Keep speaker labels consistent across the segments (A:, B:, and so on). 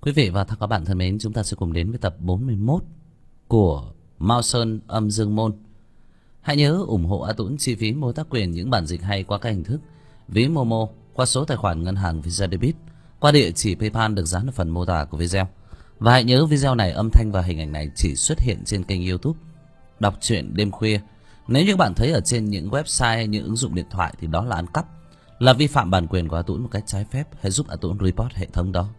A: Quý vị và các bạn thân mến, chúng ta sẽ cùng đến với tập 41 của Mao Sơn Âm Dương Môn. Hãy nhớ ủng hộ A Tuấn chi phí mua tác quyền những bản dịch hay qua các hình thức ví Momo, qua số tài khoản ngân hàng Visa Debit, qua địa chỉ PayPal được dán ở phần mô tả của video. Và hãy nhớ video này âm thanh và hình ảnh này chỉ xuất hiện trên kênh YouTube Đọc truyện đêm khuya. Nếu như bạn thấy ở trên những website hay những ứng dụng điện thoại thì đó là ăn cắp, là vi phạm bản quyền của A Tuấn một cách trái phép. Hãy giúp A Tuấn report hệ thống đó.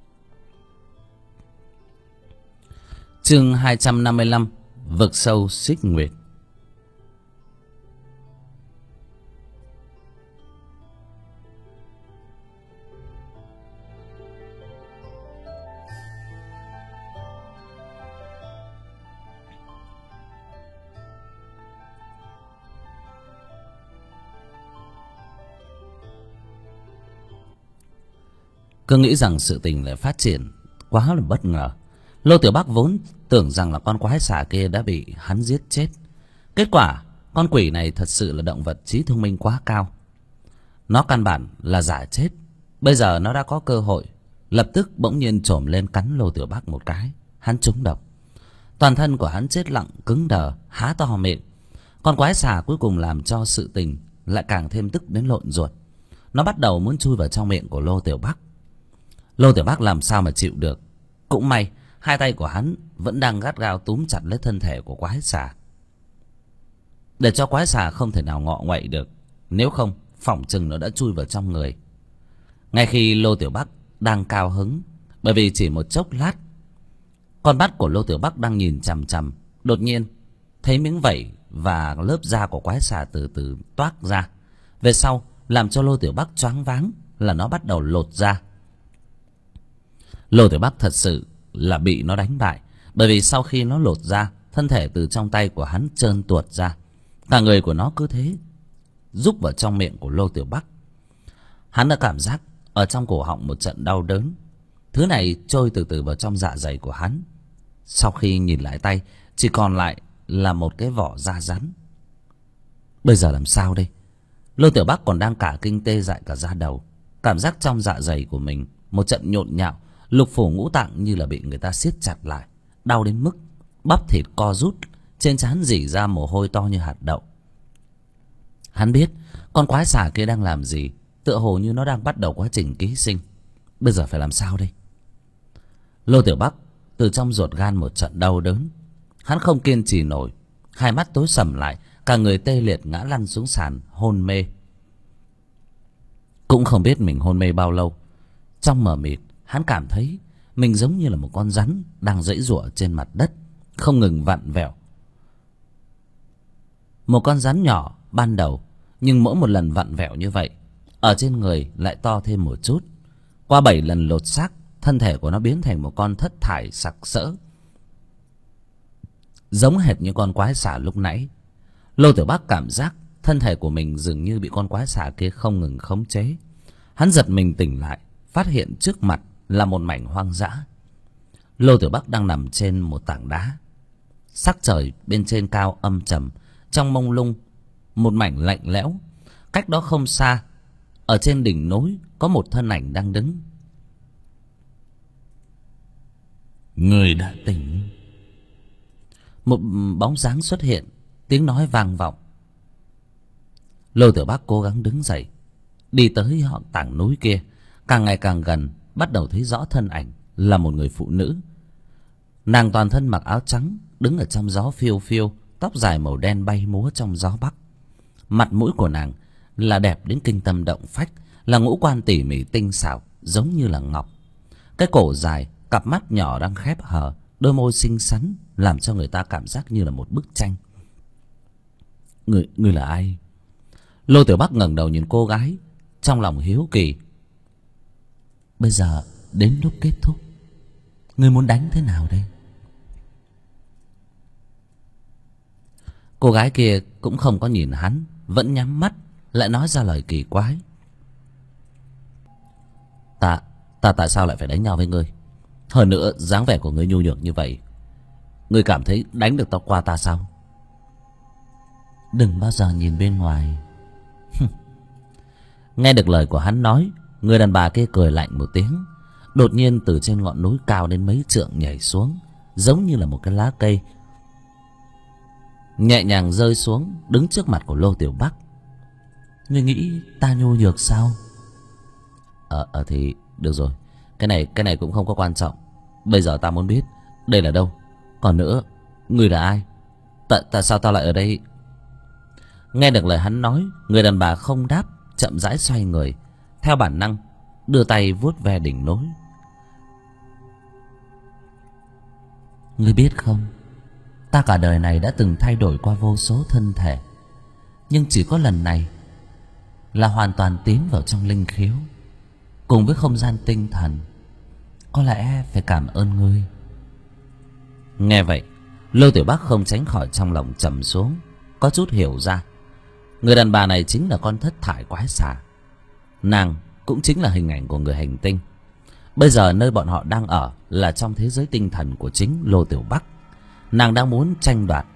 A: Chương 255: Vực sâu xích nguyệt. Cứ nghĩ rằng sự tình lại phát triển quá là bất ngờ. Lô Tiểu Bắc vốn tưởng rằng là con quái xà kia đã bị hắn giết chết. Kết quả con quỷ này thật sự là động vật trí thông minh quá cao. Nó căn bản là giả chết. Bây giờ nó đã có cơ hội, lập tức bỗng nhiên chồm lên cắn Lô Tiểu Bắc một cái. Hắn trúng độc. Toàn thân của hắn chết lặng cứng đờ, há to miệng. Con quái xà cuối cùng làm cho sự tình lại càng thêm tức đến lộn ruột. Nó bắt đầu muốn chui vào trong miệng của Lô Tiểu Bắc. Lô Tiểu Bắc làm sao mà chịu được. Cũng may hai tay của hắn vẫn đang gắt gao túm chặt lấy thân thể của quái xà, để cho quái xà không thể nào ngọ nguậy được. Nếu không, phỏng chừng nó đã chui vào trong người. Ngay khi Lô Tiểu Bắc đang cao hứng, bởi vì chỉ một chốc lát, con mắt của Lô Tiểu Bắc đang nhìn chằm chằm, đột nhiên thấy miếng vảy và lớp da của quái xà từ từ toác ra. Về sau làm cho Lô Tiểu Bắc choáng váng là nó bắt đầu lột da. Lô Tiểu Bắc thật sự là bị nó đánh bại, bởi vì sau khi nó lột ra, thân thể từ trong tay của hắn trơn tuột ra, cả người của nó cứ thế rúc vào trong miệng của Lô Tiểu Bắc. Hắn đã cảm giác ở trong cổ họng một trận đau đớn. Thứ này trôi từ từ vào trong dạ dày của hắn. Sau khi nhìn lại tay, chỉ còn lại là một cái vỏ da rắn. Bây giờ làm sao đây? Lô Tiểu Bắc còn đang cả kinh tê dại cả da đầu. Cảm giác trong dạ dày của mình một trận nhộn nhạo, lục phủ ngũ tạng như là bị người ta siết chặt lại, đau đến mức bắp thịt co rút, trên trán rỉ ra mồ hôi to như hạt đậu. Hắn biết con quái xà kia đang làm gì, tựa hồ như nó đang bắt đầu quá trình ký sinh. Bây giờ phải làm sao đây? Lô Tiểu Bắc từ trong ruột gan một trận đau đớn. Hắn không kiên trì nổi, hai mắt tối sầm lại, cả người tê liệt ngã lăn xuống sàn hôn mê. Cũng không biết mình hôn mê bao lâu. Trong mờ mịt, hắn cảm thấy mình giống như là một con rắn đang giãy giụa trên mặt đất, không ngừng vặn vẹo. Một con rắn nhỏ ban đầu, nhưng mỗi một lần vặn vẹo như vậy, ở trên người lại to thêm một chút. Qua 7 lần lột xác, thân thể của nó biến thành một con thất thải sặc sỡ, giống hệt như con quái xà lúc nãy. Lô Tiểu Bắc cảm giác thân thể của mình dường như bị con quái xà kia không ngừng khống chế. Hắn giật mình tỉnh lại, phát hiện trước mặt là một mảnh hoang dã. Lô Tiểu Bắc đang nằm trên một tảng đá. Sắc trời bên trên cao âm trầm, trong mông lung một mảnh lạnh lẽo. Cách đó không xa, ở trên đỉnh núi có một thân ảnh đang đứng. Người đã tỉnh. Một bóng dáng xuất hiện, tiếng nói vang vọng. Lô Tiểu Bắc cố gắng đứng dậy, đi tới họ tảng núi kia. Càng ngày càng gần, bắt đầu thấy rõ thân ảnh là một người phụ nữ. Nàng toàn thân mặc áo trắng, đứng ở trong gió phiêu phiêu, tóc dài màu đen bay múa trong gió bắc. Mặt mũi của nàng là đẹp đến kinh tâm động phách, là ngũ quan tỉ mỉ tinh xảo, giống như là ngọc. Cái cổ dài, cặp mắt nhỏ đang khép hờ, đôi môi xinh xắn, làm cho người ta cảm giác như là một bức tranh. Người là ai? Lô Tiểu Bắc ngẩng đầu nhìn cô gái, trong lòng hiếu kỳ. Bây giờ đến lúc kết thúc, ngươi muốn đánh thế nào đây? Cô gái kia cũng không có nhìn hắn, vẫn nhắm mắt, lại nói ra lời kỳ quái. Ta tại sao lại phải đánh nhau với ngươi? Hơn nữa dáng vẻ của ngươi nhu nhược như vậy, ngươi cảm thấy đánh được qua ta sao? Đừng bao giờ nhìn bên ngoài. Nghe được lời của hắn nói, người đàn bà kia cười lạnh một tiếng. đột nhiên từ trên ngọn núi cao đến mấy trượng nhảy xuống, giống như là một cái lá cây, nhẹ nhàng rơi xuống, đứng trước mặt của Lô Tiểu Bắc. Ngươi nghĩ ta nhu nhược sao? Thì được rồi, cái này cũng không có quan trọng. Bây giờ ta muốn biết đây là đâu. Còn nữa, ngươi là ai? Tại sao ta lại ở đây? Nghe được lời hắn nói, người đàn bà không đáp, chậm rãi xoay người, theo bản năng đưa tay vuốt ve đỉnh núi. Ngươi biết không, ta cả đời này đã từng thay đổi qua vô số thân thể, nhưng chỉ có lần này là hoàn toàn tiến vào trong linh khiếu, cùng với không gian tinh thần. Có lẽ phải cảm ơn ngươi. Nghe vậy, Lô Tiểu Bắc không tránh khỏi trong lòng trầm xuống, có chút hiểu ra. Người đàn bà này chính là con thất thải quái xà. Nàng cũng chính là hình ảnh của người hành tinh. Bây giờ nơi bọn họ đang ở là trong thế giới tinh thần của chính Lô Tiểu Bắc. Nàng đang muốn tranh đoạt.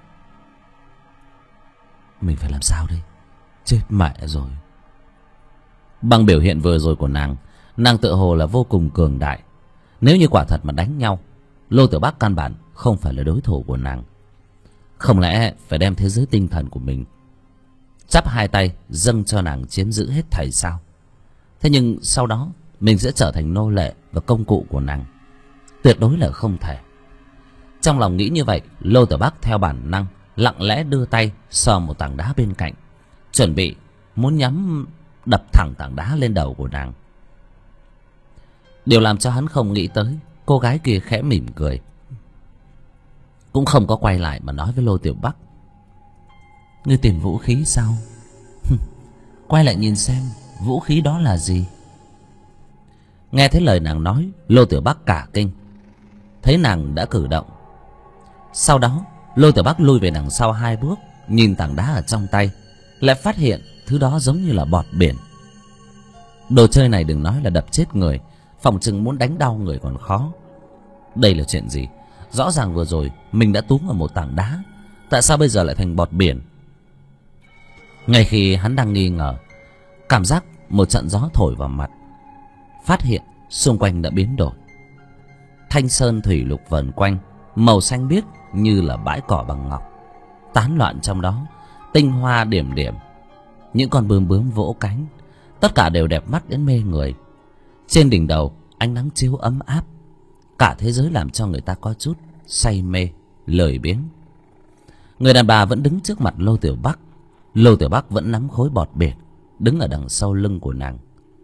A: Mình phải làm sao đây? Chết mẹ rồi. Bằng biểu hiện vừa rồi của nàng, nàng tự hồ là vô cùng cường đại. Nếu như quả thật mà đánh nhau, Lô Tiểu Bắc căn bản không phải là đối thủ của nàng. Không lẽ phải đem thế giới tinh thần của mình chắp hai tay dâng cho nàng chiếm giữ hết thảy sao? Thế nhưng sau đó mình sẽ trở thành nô lệ và công cụ của nàng? Tuyệt đối là không thể. Trong lòng nghĩ như vậy, Lô Tiểu Bắc theo bản năng lặng lẽ đưa tay sờ một tảng đá bên cạnh, chuẩn bị muốn nhắm đập thẳng tảng đá lên đầu của nàng. Điều làm cho hắn không nghĩ tới, cô gái kia khẽ mỉm cười, cũng không có quay lại mà nói với Lô Tiểu Bắc: Ngươi tìm vũ khí sao? Quay lại nhìn xem vũ khí đó là gì. Nghe thấy lời nàng nói, Lô Tiểu Bắc cả kinh, thấy nàng đã cử động. Sau đó Lô Tiểu Bắc lui về đằng sau 2 bước, nhìn tảng đá ở trong tay, lại phát hiện thứ đó giống như là bọt biển. Đồ chơi này đừng nói là đập chết người, phòng chừng muốn đánh đau người còn khó. Đây là chuyện gì? Rõ ràng vừa rồi mình đã túm vào một tảng đá, tại sao bây giờ lại thành bọt biển? Ngay khi hắn đang nghi ngờ, cảm giác một trận gió thổi vào mặt, phát hiện xung quanh đã biến đổi. Thanh sơn thủy lục vờn quanh, màu xanh biếc như là bãi cỏ bằng ngọc, tán loạn trong đó tinh hoa điểm điểm. Những con bướm bướm vỗ cánh, tất cả đều đẹp mắt đến mê người. Trên đỉnh đầu ánh nắng chiếu ấm áp, cả thế giới làm cho người ta có chút say mê, lười biếng. Người đàn bà vẫn đứng trước mặt Lô Tiểu Bắc. Lô Tiểu Bắc vẫn nắm khối bọt biển, đứng ở đằng sau lưng của nàng.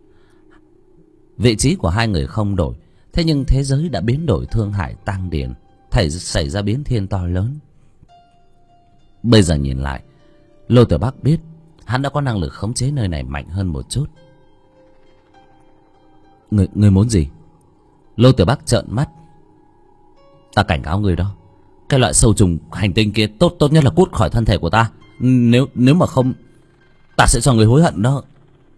A: Vị trí của hai người không đổi, thế nhưng thế giới đã biến đổi thương hại tang điền, xảy ra biến thiên to lớn. Bây giờ nhìn lại, Lô Tiểu Bắc biết hắn đã có năng lực khống chế nơi này mạnh hơn một chút. Người muốn gì? Lô Tiểu Bắc trợn mắt. Ta cảnh cáo người đó, cái loại sâu trùng hành tinh kia tốt nhất là cút khỏi thân thể của ta. Nếu mà không, ta sẽ cho người hối hận đó.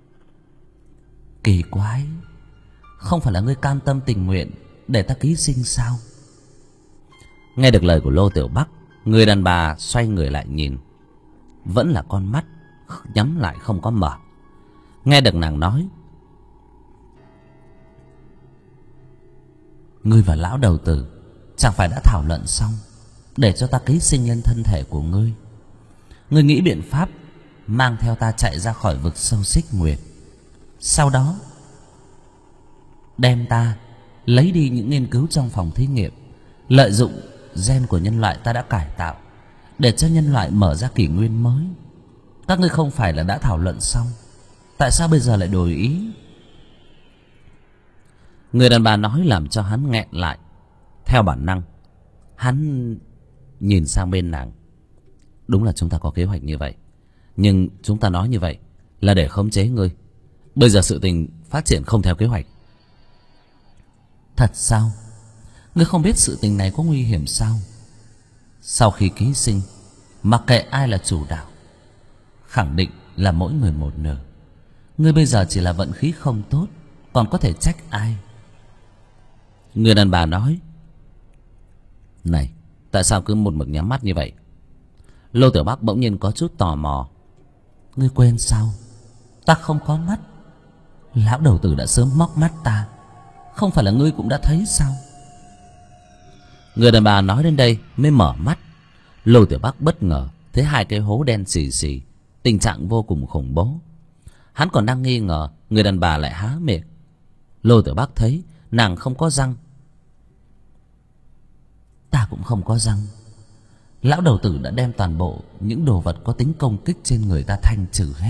A: Kỳ quái, không phải là ngươi cam tâm tình nguyện để ta ký sinh sao? Nghe được lời của Lô Tiểu Bắc, người đàn bà xoay người lại nhìn, vẫn là con mắt nhắm lại không có mở. Nghe được nàng nói: Ngươi và lão đầu tử chẳng phải đã thảo luận xong để cho ta ký sinh lên thân thể của ngươi? Ngươi nghĩ biện pháp mang theo ta chạy ra khỏi vực sâu Xích Nguyệt, sau đó đem ta lấy đi những nghiên cứu trong phòng thí nghiệm, lợi dụng gen của nhân loại ta đã cải tạo để cho nhân loại mở ra kỷ nguyên mới. Các ngươi không phải là đã thảo luận xong, tại sao bây giờ lại đổi ý? Người đàn bà nói làm cho hắn nghẹn lại. Theo bản năng, hắn nhìn sang bên nàng. Đúng là chúng ta có kế hoạch như vậy, nhưng chúng ta nói như vậy là để khống chế ngươi. Bây giờ sự tình phát triển không theo kế hoạch. Thật sao? Ngươi không biết sự tình này có nguy hiểm sao? Sau khi ký sinh, mặc kệ ai là chủ đạo, khẳng định là mỗi người một nửa. Ngươi bây giờ chỉ là vận khí không tốt, còn có thể trách ai? Người đàn bà nói: Này, tại sao cứ một mực nhắm mắt như vậy? Lô Tiểu Bắc bỗng nhiên có chút tò mò. Ngươi quên sao? Ta không có mắt. Lão đầu tử đã sớm móc mắt ta, Không phải là ngươi cũng đã thấy sao? Người đàn bà nói đến đây mới mở mắt. Lô Tiểu Bắc bất ngờ thấy hai cái hố đen xì xì, tình trạng vô cùng khủng bố. Hắn còn đang nghi ngờ, người đàn bà lại há miệng. Lô Tiểu Bắc thấy nàng không có răng. Ta cũng không có răng. Lão đầu tử đã đem toàn bộ những đồ vật có tính công kích trên người ta thanh trừ hết.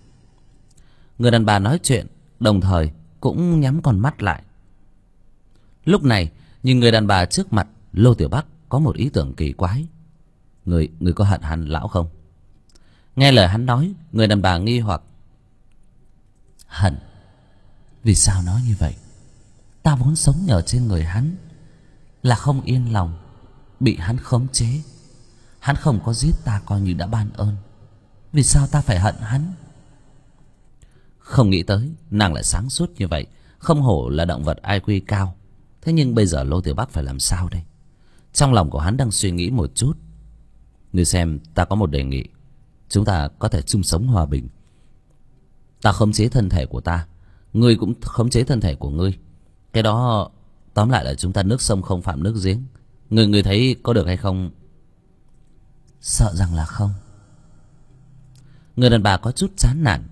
A: Người đàn bà nói chuyện đồng thời cũng nhắm con mắt lại. Lúc này nhìn người đàn bà trước mặt, Lô Tiểu Bắc có một ý tưởng kỳ quái. Người có hận hắn lão không? Nghe lời hắn nói, người đàn bà nghi hoặc. Hận? Vì sao nói như vậy? Ta vốn sống nhờ trên người hắn, là không yên lòng bị hắn khống chế. Hắn không có giết ta coi như đã ban ơn. Vì sao ta phải hận hắn? Không nghĩ tới nàng lại sáng suốt như vậy. Không hổ là động vật IQ cao. Thế nhưng bây giờ Lô Tiểu Bắc phải làm sao đây? Trong lòng của hắn đang suy nghĩ một chút. Ngươi xem, ta có một đề nghị. Chúng ta có thể chung sống hòa bình. Ta khống chế thân thể của ta, ngươi cũng khống chế thân thể của ngươi. Cái đó tóm lại là chúng ta nước sông không phạm nước giếng. Ngươi thấy có được hay không? Sợ rằng là không. Người đàn bà có chút chán nản.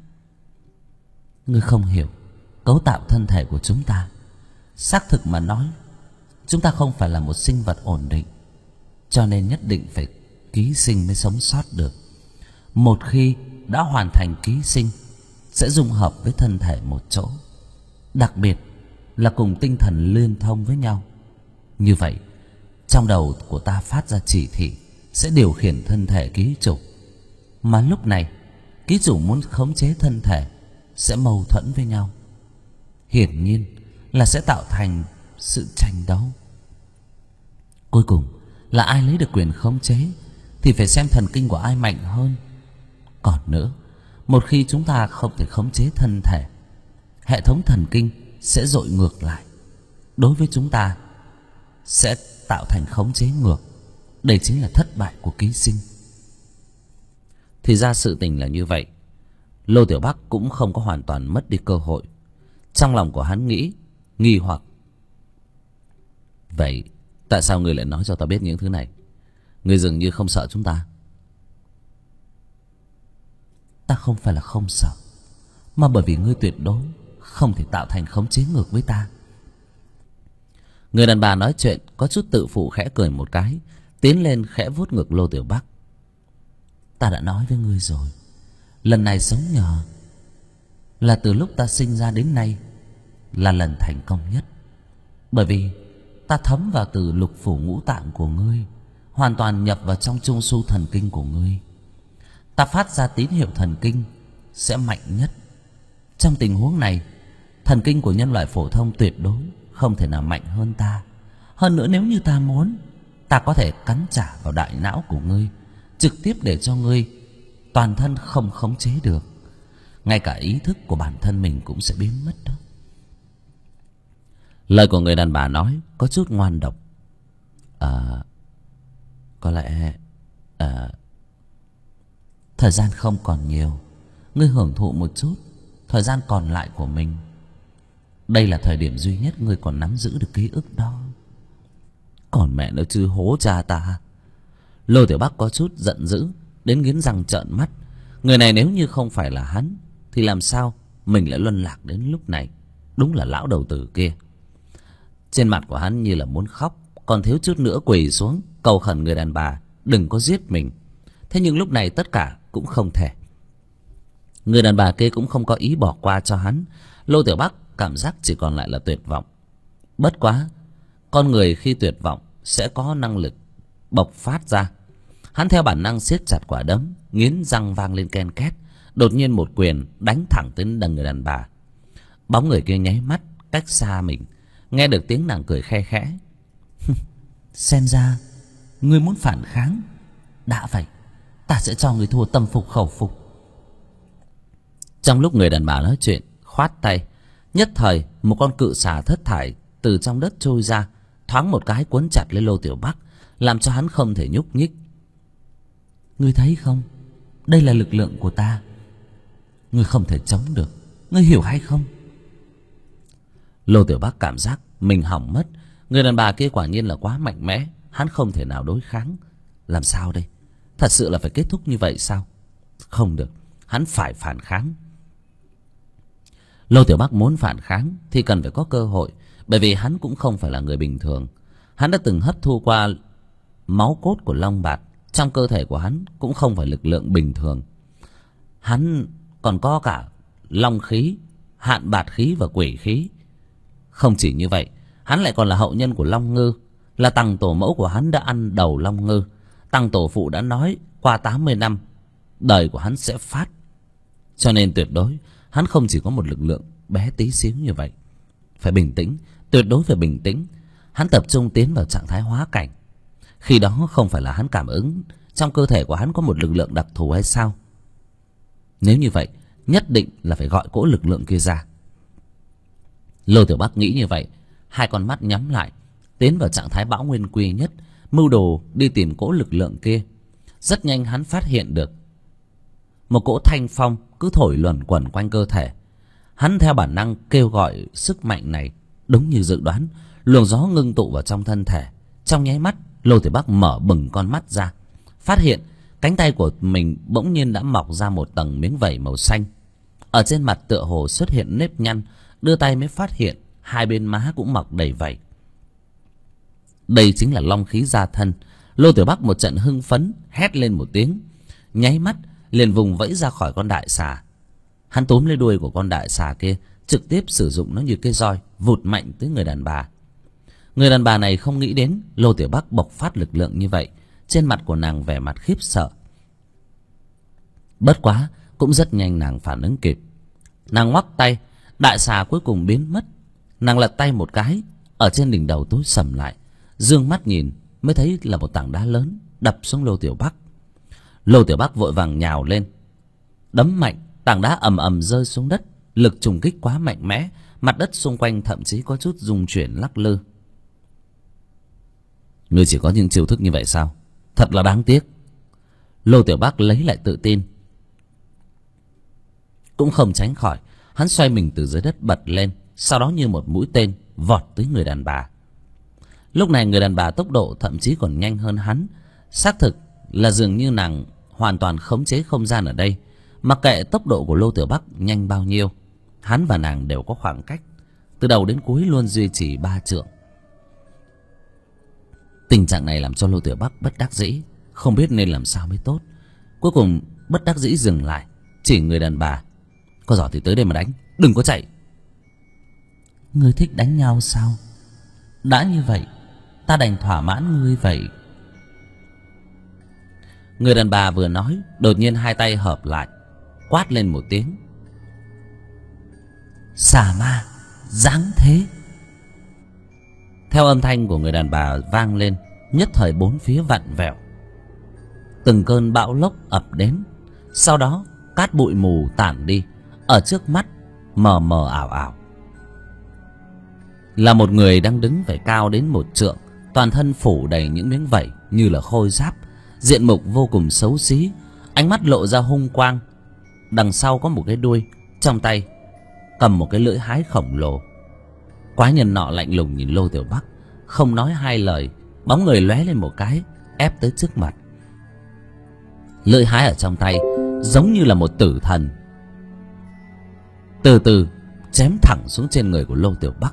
A: Ngươi không hiểu cấu tạo thân thể của chúng ta. Xác thực mà nói, chúng ta không phải là một sinh vật ổn định, cho nên nhất định phải ký sinh mới sống sót được. Một khi đã hoàn thành ký sinh, sẽ dung hợp với thân thể một chỗ, đặc biệt là cùng tinh thần liên thông với nhau. Như vậy, trong đầu của ta phát ra chỉ thị sẽ điều khiển thân thể ký chủ. Mà lúc này, ký chủ muốn khống chế thân thể sẽ mâu thuẫn với nhau. Hiển nhiên là sẽ tạo thành sự tranh đấu. Cuối cùng là ai lấy được quyền khống chế thì phải xem thần kinh của ai mạnh hơn. Còn nữa, một khi chúng ta không thể khống chế thân thể, hệ thống thần kinh sẽ dội ngược lại. Đối với chúng ta sẽ tạo thành khống chế ngược. Đây chính là thất bại của ký sinh. Thì ra sự tình là như vậy. Lô Tiểu Bắc cũng không có hoàn toàn mất đi cơ hội. Trong lòng của hắn nghĩ, nghi hoặc. Vậy tại sao người lại nói cho ta biết những thứ này? Người dường như không sợ chúng ta. Ta không phải là không sợ, mà bởi vì ngươi tuyệt đối không thể tạo thành khống chế ngược với ta. Người đàn bà nói chuyện có chút tự phụ khẽ cười một cái, tiến lên khẽ vuốt ngực Lô Tiểu Bắc. Ta đã nói với ngươi rồi, lần này sống nhờ là từ lúc ta sinh ra đến nay là lần thành công nhất. Bởi vì ta thấm vào từ lục phủ ngũ tạng của ngươi, hoàn toàn nhập vào trong trung su thần kinh của ngươi. Ta phát ra tín hiệu thần kinh sẽ mạnh nhất. Trong tình huống này, thần kinh của nhân loại phổ thông tuyệt đối không thể nào mạnh hơn ta. Hơn nữa, nếu như ta muốn, ta có thể cắn trả vào đại não của ngươi, trực tiếp để cho ngươi toàn thân không khống chế được. Ngay cả ý thức của bản thân mình cũng sẽ biến mất đó. Lời của người đàn bà nói có chút ngoan độc. Có lẽ thời gian không còn nhiều. Ngươi hưởng thụ một chút thời gian còn lại của mình. Đây là thời điểm duy nhất ngươi còn nắm giữ được ký ức đó. Còn mẹ nó chứ hố cha ta. Lô Tiểu Bắc có chút giận dữ đến nghiến răng trợn mắt. Người này nếu như không phải là hắn thì làm sao mình lại luân lạc đến lúc này. Đúng là lão đầu tử kia. Trên mặt của hắn như là muốn khóc, còn thiếu chút nữa quỳ xuống cầu khẩn người đàn bà đừng có giết mình. Thế nhưng lúc này tất cả cũng không thể. Người đàn bà kia cũng không có ý bỏ qua cho hắn. Lô Tiểu Bắc cảm giác chỉ còn lại là tuyệt vọng. Bất quá, con người khi tuyệt vọng sẽ có năng lực bộc phát ra. Hắn theo bản năng siết chặt quả đấm, nghiến răng vang lên ken két. Đột nhiên một quyền đánh thẳng tới đằng người đàn bà. Bóng người kia nháy mắt cách xa mình, nghe được tiếng nàng cười khe khẽ. Xem ra ngươi muốn phản kháng. Đã vậy, ta sẽ cho ngươi thua tâm phục khẩu phục. Trong lúc người đàn bà nói chuyện, khoát tay, nhất thời một con cự xà thất thải từ trong đất trôi ra, thoáng một cái cuốn chặt lấy Lô Tiểu Bắc, làm cho hắn không thể nhúc nhích. Ngươi thấy không, đây là lực lượng của ta. Ngươi không thể chống được, ngươi hiểu hay không? Lô Tiểu Bắc cảm giác mình hỏng mất. Người đàn bà kia quả nhiên là quá mạnh mẽ, hắn không thể nào đối kháng. Làm sao đây? Thật sự là phải kết thúc như vậy sao? Không được, hắn phải phản kháng. Lô Tiểu Bắc muốn phản kháng thì cần phải có cơ hội, bởi vì hắn cũng không phải là người bình thường. Hắn đã từng hấp thu qua máu cốt của Long Bạt, trong cơ thể của hắn cũng không phải lực lượng bình thường. Hắn còn có cả long khí, hạn bạt khí và quỷ khí. Không chỉ như vậy, hắn lại còn là hậu nhân của Long Ngư, là Tằng tổ mẫu của hắn đã ăn đầu Long Ngư. Tằng tổ phụ đã nói qua 80 năm đời của hắn sẽ phát. Cho nên tuyệt đối hắn không chỉ có một lực lượng bé tí xíu như vậy. Phải bình tĩnh, tuyệt đối phải bình tĩnh. Hắn tập trung tiến vào trạng thái hóa cảnh. Khi đó không phải là hắn cảm ứng trong cơ thể của hắn có một lực lượng đặc thù hay sao? Nếu như vậy, nhất định là phải gọi cỗ lực lượng kia ra. Lô Tiểu Bắc nghĩ như vậy, hai con mắt nhắm lại, tiến vào trạng thái bão nguyên quy nhất, mưu đồ đi tìm cỗ lực lượng kia. Rất nhanh hắn phát hiện được một cỗ thanh phong cứ thổi luẩn quẩn quanh cơ thể. Hắn theo bản năng kêu gọi sức mạnh này. Đúng như dự đoán, luồng gió ngưng tụ vào trong thân thể. Trong nháy mắt, Lô Tiểu Bắc mở bừng con mắt ra, phát hiện cánh tay của mình bỗng nhiên đã mọc ra một tầng miếng vảy màu xanh. Ở trên mặt tựa hồ xuất hiện nếp nhăn, đưa tay mới phát hiện hai bên má cũng mọc đầy vảy. Đây chính là long khí gia thân. Lô Tiểu Bắc một trận hưng phấn, hét lên một tiếng, nháy mắt liền vùng vẫy ra khỏi con đại xà. Hắn túm lấy đuôi của con đại xà kia, trực tiếp sử dụng nó như cây roi, vụt mạnh tới người đàn bà. Người đàn bà này không nghĩ đến Lô Tiểu Bắc bộc phát lực lượng như vậy. Trên mặt của nàng vẻ mặt khiếp sợ. Bất quá cũng rất nhanh nàng phản ứng kịp. Nàng ngoắc tay, đại xà cuối cùng biến mất. Nàng lật tay một cái, ở trên đỉnh đầu tối sầm lại, dương mắt nhìn mới thấy là một tảng đá lớn đập xuống Lô Tiểu Bắc. Lô Tiểu Bắc vội vàng nhào lên, đấm mạnh, tảng đá ầm ầm rơi xuống đất. Lực trùng kích quá mạnh mẽ, mặt đất xung quanh thậm chí có chút rung chuyển lắc lư. Ngươi chỉ có những chiêu thức như vậy sao? Thật là đáng tiếc. Lô Tiểu Bắc lấy lại tự tin. Cũng không tránh khỏi, hắn xoay mình từ dưới đất bật lên, sau đó như một mũi tên vọt tới người đàn bà. Lúc này người đàn bà tốc độ thậm chí còn nhanh hơn hắn. Xác thực là dường như nàng hoàn toàn khống chế không gian ở đây. Mặc kệ tốc độ của Lô Tiểu Bắc nhanh bao nhiêu, hắn và nàng đều có khoảng cách, từ đầu đến cuối luôn duy trì 3 trượng. Tình trạng này làm cho Lô Tiểu Bắc bất đắc dĩ, không biết nên làm sao mới tốt. Cuối cùng bất đắc dĩ dừng lại, chỉ người đàn bà: có giỏi thì tới đây mà đánh, đừng có chạy. Ngươi thích đánh nhau sao? Đã như vậy, ta đành thỏa mãn ngươi vậy. Người đàn bà vừa nói, đột nhiên hai tay hợp lại, quát lên một tiếng: xà ma dáng thế. Theo âm thanh của người đàn bà vang lên, nhất thời bốn phía vặn vẹo, từng cơn bão lốc ập đến. Sau đó cát bụi mù tản đi, ở trước mắt mờ mờ ảo ảo là một người đang đứng phải cao đến 1 trượng, toàn thân phủ đầy những miếng vảy như là khôi giáp, diện mục vô cùng xấu xí, ánh mắt lộ ra hung quang. Đằng sau có một cái đuôi, trong tay cầm một cái lưỡi hái khổng lồ. Quái nhân nọ lạnh lùng nhìn Lô Tiểu Bắc, không nói hai lời, bóng người lóe lên một cái, ép tới trước mặt. Lưỡi hái ở trong tay giống như là một tử thần, từ từ chém thẳng xuống trên người của Lô Tiểu Bắc.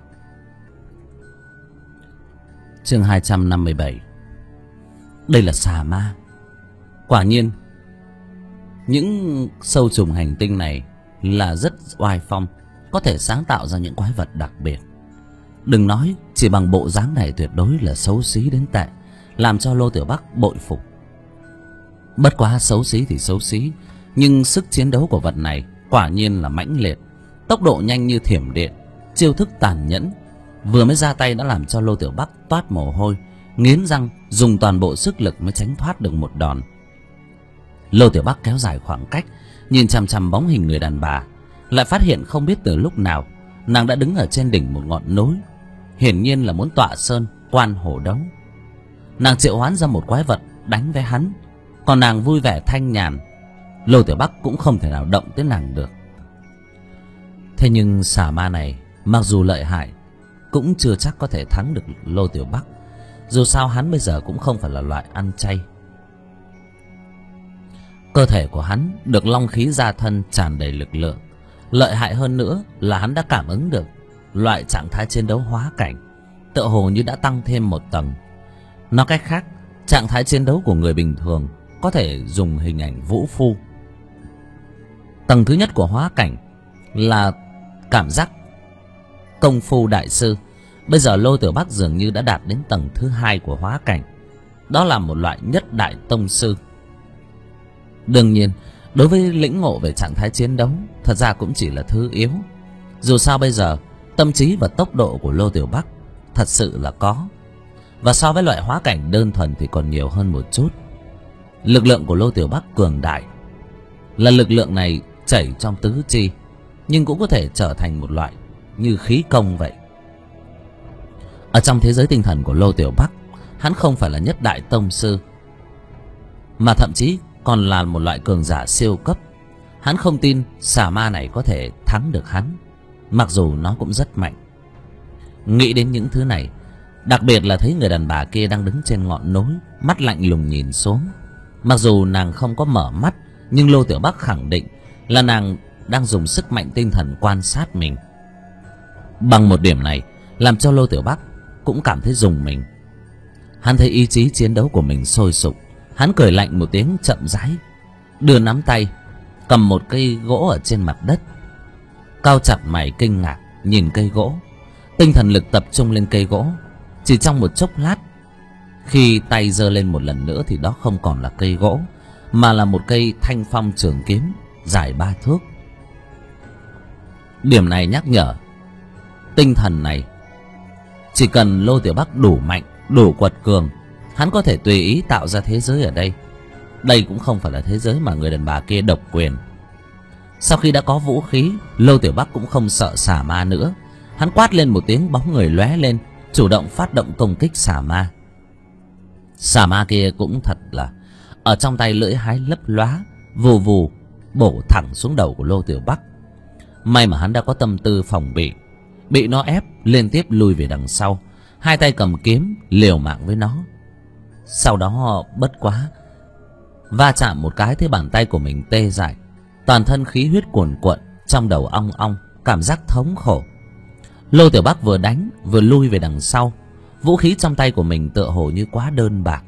A: Chương 257. Đây là xà ma. Quả nhiên những sâu trùng hành tinh này là rất oai phong, có thể sáng tạo ra những quái vật đặc biệt. Đừng nói, chỉ bằng bộ dáng này tuyệt đối là xấu xí đến tệ, làm cho Lô Tiểu Bắc bội phục. Bất quá xấu xí thì xấu xí, nhưng sức chiến đấu của vật này quả nhiên là mãnh liệt, tốc độ nhanh như thiểm điện, chiêu thức tàn nhẫn. Vừa mới ra tay đã làm cho Lô Tiểu Bắc toát mồ hôi, nghiến răng dùng toàn bộ sức lực mới tránh thoát được một đòn. Lô Tiểu Bắc kéo dài khoảng cách, nhìn chằm chằm bóng hình người đàn bà, lại phát hiện không biết từ lúc nào nàng đã đứng ở trên đỉnh một ngọn núi, hiển nhiên là muốn tọa sơn quan hổ đấu. Nàng triệu hoán ra một quái vật đánh với hắn, còn nàng vui vẻ thanh nhàn. Lô Tiểu Bắc cũng không thể nào động tới nàng được. Thế nhưng xà ma này mặc dù lợi hại, cũng chưa chắc có thể thắng được Lô Tiểu Bắc. Dù sao hắn bây giờ cũng không phải là loại ăn chay. Cơ thể của hắn được long khí gia thân tràn đầy lực lượng. Lợi hại hơn nữa là hắn đã cảm ứng được loại trạng thái chiến đấu hóa cảnh, tựa hồ như đã tăng thêm một tầng. Nói cách khác, trạng thái chiến đấu của người bình thường có thể dùng hình ảnh vũ phu. Tầng thứ nhất của hóa cảnh là cảm giác công phu đại sư. Bây giờ Lô Tiểu Bắc dường như đã đạt đến tầng thứ hai của hóa cảnh. Đó là một loại nhất đại tông sư. Đương nhiên, đối với lĩnh ngộ về trạng thái chiến đấu, thật ra cũng chỉ là thứ yếu. Dù sao bây giờ, tâm trí và tốc độ của Lô Tiểu Bắc thật sự là có. Và so với loại hóa cảnh đơn thuần thì còn nhiều hơn một chút. Lực lượng của Lô Tiểu Bắc cường đại. Là lực lượng này chảy trong tứ chi, nhưng cũng có thể trở thành một loại như khí công vậy. Ở trong thế giới tinh thần của Lô Tiểu Bắc, hắn không phải là nhất đại tông sư, mà thậm chí còn là một loại cường giả siêu cấp. Hắn không tin xà ma này có thể thắng được hắn, mặc dù nó cũng rất mạnh. Nghĩ đến những thứ này, đặc biệt là thấy người đàn bà kia đang đứng trên ngọn núi, mắt lạnh lùng nhìn xuống. Mặc dù nàng không có mở mắt, nhưng Lô Tiểu Bắc khẳng định là nàng đang dùng sức mạnh tinh thần quan sát mình. Bằng một điểm này làm cho Lô Tiểu Bắc cũng cảm thấy rùng mình. Hắn thấy ý chí chiến đấu của mình sôi sục. Hắn cười lạnh một tiếng chậm rãi, đưa nắm tay cầm một cây gỗ ở trên mặt đất, cau chặt mày kinh ngạc nhìn cây gỗ. Tinh thần lực tập trung lên cây gỗ. Chỉ trong một chốc lát, khi tay giơ lên một lần nữa thì đó không còn là cây gỗ, mà là một cây thanh phong trường kiếm dài 3 thước. Điểm này nhắc nhở tinh thần này, chỉ cần Lô Tiểu Bắc đủ mạnh, đủ quật cường, hắn có thể tùy ý tạo ra thế giới ở đây. Đây cũng không phải là thế giới mà người đàn bà kia độc quyền. Sau khi đã có vũ khí, Lô Tiểu Bắc cũng không sợ xà ma nữa. Hắn quát lên một tiếng, bóng người lóe lên, chủ động phát động công kích xà ma. Xà ma kia cũng thật là, ở trong tay lưỡi hái lấp lóa, vù vù bổ thẳng xuống đầu của Lô Tiểu Bắc. May mà hắn đã có tâm tư phòng bị nó ép liên tiếp lui về đằng sau, hai tay cầm kiếm liều mạng với nó. Sau đó bất quá va chạm một cái, thấy bàn tay của mình tê dại, toàn thân khí huyết cuồn cuộn, trong đầu ong ong, cảm giác thống khổ. Lô Tiểu Bắc vừa đánh vừa lui về đằng sau. Vũ khí trong tay của mình tựa hồ như quá đơn bạc,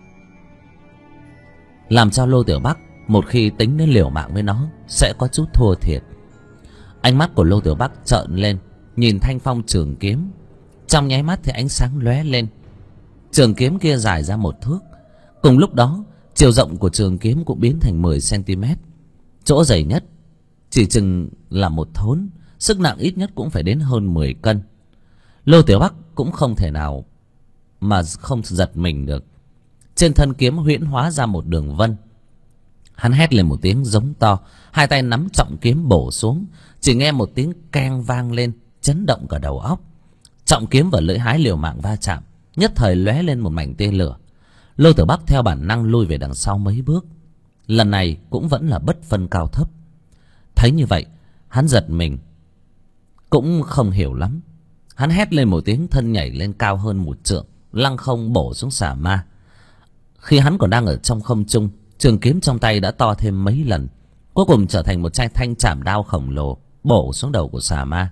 A: làm cho Lô Tiểu Bắc một khi tính đến liều mạng với nó sẽ có chút thua thiệt. Ánh mắt của Lô Tiểu Bắc trợn lên, nhìn thanh phong trường kiếm. Trong nháy mắt thì ánh sáng lóe lên, trường kiếm kia dài ra 1 thước. Cùng lúc đó, chiều rộng của trường kiếm cũng biến thành 10 cm. Chỗ dày nhất chỉ chừng là 1 thốn, sức nặng ít nhất cũng phải đến hơn 10 cân. Lô Tiểu Bắc cũng không thể nào mà không giật mình được. Trên thân kiếm huyễn hóa ra một đường vân. Hắn hét lên một tiếng giống to, hai tay nắm trọng kiếm bổ xuống. Chỉ nghe một tiếng keng vang lên, chấn động cả đầu óc. Trọng kiếm và lưỡi hái liều mạng va chạm, nhất thời lóe lên một mảnh tia lửa. Lô Tiểu Bắc theo bản năng lui về đằng sau mấy bước. Lần này cũng vẫn là bất phân cao thấp. Thấy như vậy, hắn giật mình, cũng không hiểu lắm. Hắn hét lên một tiếng, thân nhảy lên cao hơn 1 trượng, lăng không bổ xuống xà ma. Khi hắn còn đang ở trong không trung, trường kiếm trong tay đã to thêm mấy lần, cuối cùng trở thành một thanh chảm đao khổng lồ bổ xuống đầu của xà ma.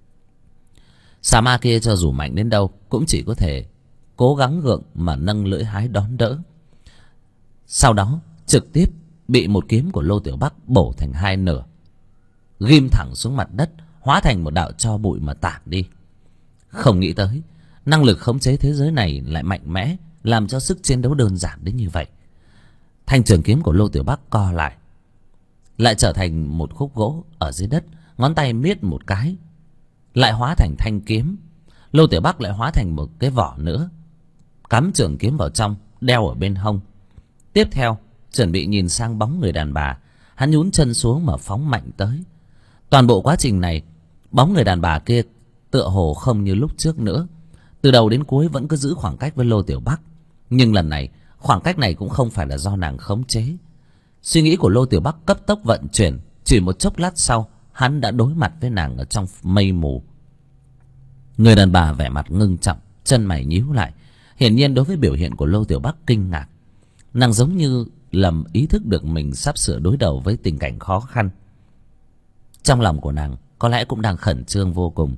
A: Xà ma kia cho dù mạnh đến đâu cũng chỉ có thể cố gắng gượng mà nâng lưỡi hái đón đỡ. Sau đó trực tiếp bị một kiếm của Lô Tiểu Bắc bổ thành 2 nửa, ghim thẳng xuống mặt đất, hóa thành một đạo tro bụi mà tản đi. Không nghĩ tới năng lực khống chế thế giới này lại mạnh mẽ, làm cho sức chiến đấu đơn giản đến như vậy. Thanh trường kiếm của Lô Tiểu Bắc co lại trở thành một khúc gỗ ở dưới đất, ngón tay miết một cái lại hóa thành thanh kiếm. Lô Tiểu Bắc lại hóa thành một cái vỏ nữa, cắm trường kiếm vào trong, đeo ở bên hông. Tiếp theo chuẩn bị nhìn sang bóng người đàn bà, hắn nhún chân xuống mà phóng mạnh tới. Toàn bộ quá trình này, bóng người đàn bà kia tựa hồ không như lúc trước nữa, từ đầu đến cuối vẫn cứ giữ khoảng cách với Lô Tiểu Bắc. Nhưng lần này khoảng cách này cũng không phải là do nàng khống chế. Suy nghĩ của Lô Tiểu Bắc cấp tốc vận chuyển, chỉ một chốc lát sau hắn đã đối mặt với nàng ở trong mây mù. Người đàn bà vẻ mặt ngưng trọng, chân mày nhíu lại, hiển nhiên đối với biểu hiện của Lô Tiểu Bắc kinh ngạc. Nàng giống như lầm ý thức được mình sắp sửa đối đầu với tình cảnh khó khăn. Trong lòng của nàng có lẽ cũng đang khẩn trương vô cùng.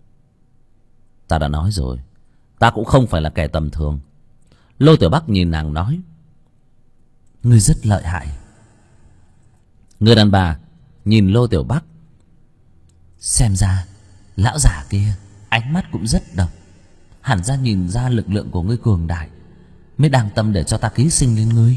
A: Ta đã nói rồi, ta cũng không phải là kẻ tầm thường. Lô Tiểu Bắc nhìn nàng nói, ngươi rất lợi hại. Người đàn bà nhìn Lô Tiểu Bắc, xem ra lão già kia ánh mắt cũng rất độc, hẳn ra nhìn ra lực lượng của ngươi cường đại, mới đang tâm để cho ta ký sinh lên ngươi.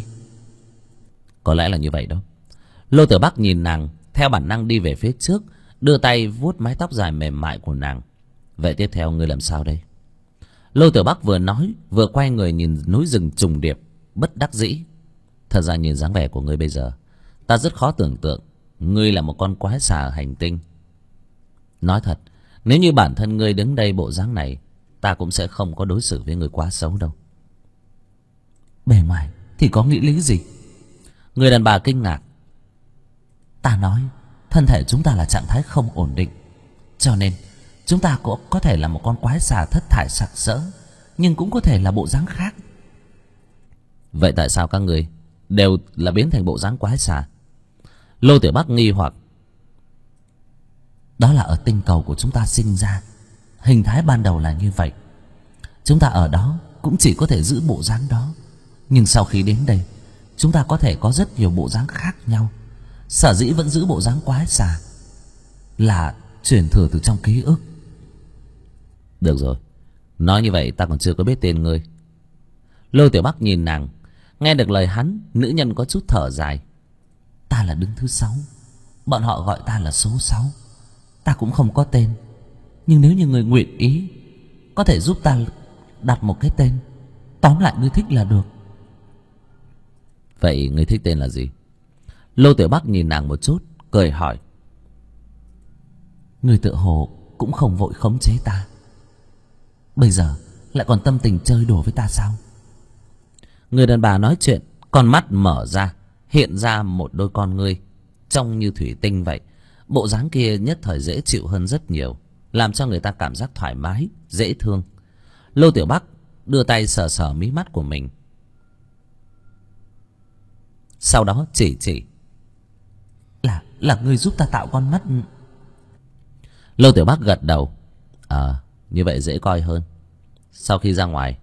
A: Có lẽ là như vậy đó. Lô Tiểu Bắc nhìn nàng, theo bản năng đi về phía trước, đưa tay vuốt mái tóc dài mềm mại của nàng. Vậy tiếp theo ngươi làm sao đây? Lô Tiểu Bắc vừa nói vừa quay người nhìn núi rừng trùng điệp, bất đắc dĩ. Thật ra nhìn dáng vẻ của ngươi bây giờ, ta rất khó tưởng tượng ngươi là một con quái xà ở hành tinh. Nói thật, nếu như bản thân ngươi đứng đây bộ dáng này, ta cũng sẽ không có đối xử với ngươi quá xấu đâu. Bề ngoài thì có nghĩa lý gì? Người đàn bà kinh ngạc. Ta nói thân thể chúng ta là trạng thái không ổn định, cho nên chúng ta cũng có thể là một con quái xà thất thải sặc sỡ, nhưng cũng có thể là bộ dáng khác. Vậy tại sao các người đều là biến thành bộ dáng quái xà? Lô Tiểu Bắc nghi hoặc. Đó là ở tinh cầu của chúng ta sinh ra, hình thái ban đầu là như vậy. Chúng ta ở đó cũng chỉ có thể giữ bộ dáng đó, nhưng sau khi đến đây, chúng ta có thể có rất nhiều bộ dáng khác nhau. Sở dĩ vẫn giữ bộ dáng quái xà là truyền thừa từ trong ký ức. Được rồi, nói như vậy ta còn chưa có biết tên ngươi. Lô Tiểu Bắc nhìn nàng, nghe được lời hắn, nữ nhân có chút thở dài. Ta là đứng thứ 6, bọn họ gọi ta là số 6. Ta cũng không có tên, nhưng nếu như người nguyện ý, có thể giúp ta đặt một cái tên. Tóm lại ngươi thích là được. Vậy ngươi thích tên là gì? Lô Tiểu Bắc nhìn nàng một chút, cười hỏi. Ngươi tự hồ cũng không vội khống chế ta, bây giờ lại còn tâm tình chơi đùa với ta sao? Người đàn bà nói chuyện, con mắt mở ra, hiện ra một đôi con ngươi trông như thủy tinh vậy. Bộ dáng kia nhất thời dễ chịu hơn rất nhiều, làm cho người ta cảm giác thoải mái, dễ thương. Lô Tiểu Bắc đưa tay sờ sờ mí mắt của mình, sau đó chỉ. Là ngươi giúp ta tạo con mắt. Lô Tiểu Bắc gật đầu. Như vậy dễ coi hơn. Sau khi ra ngoài,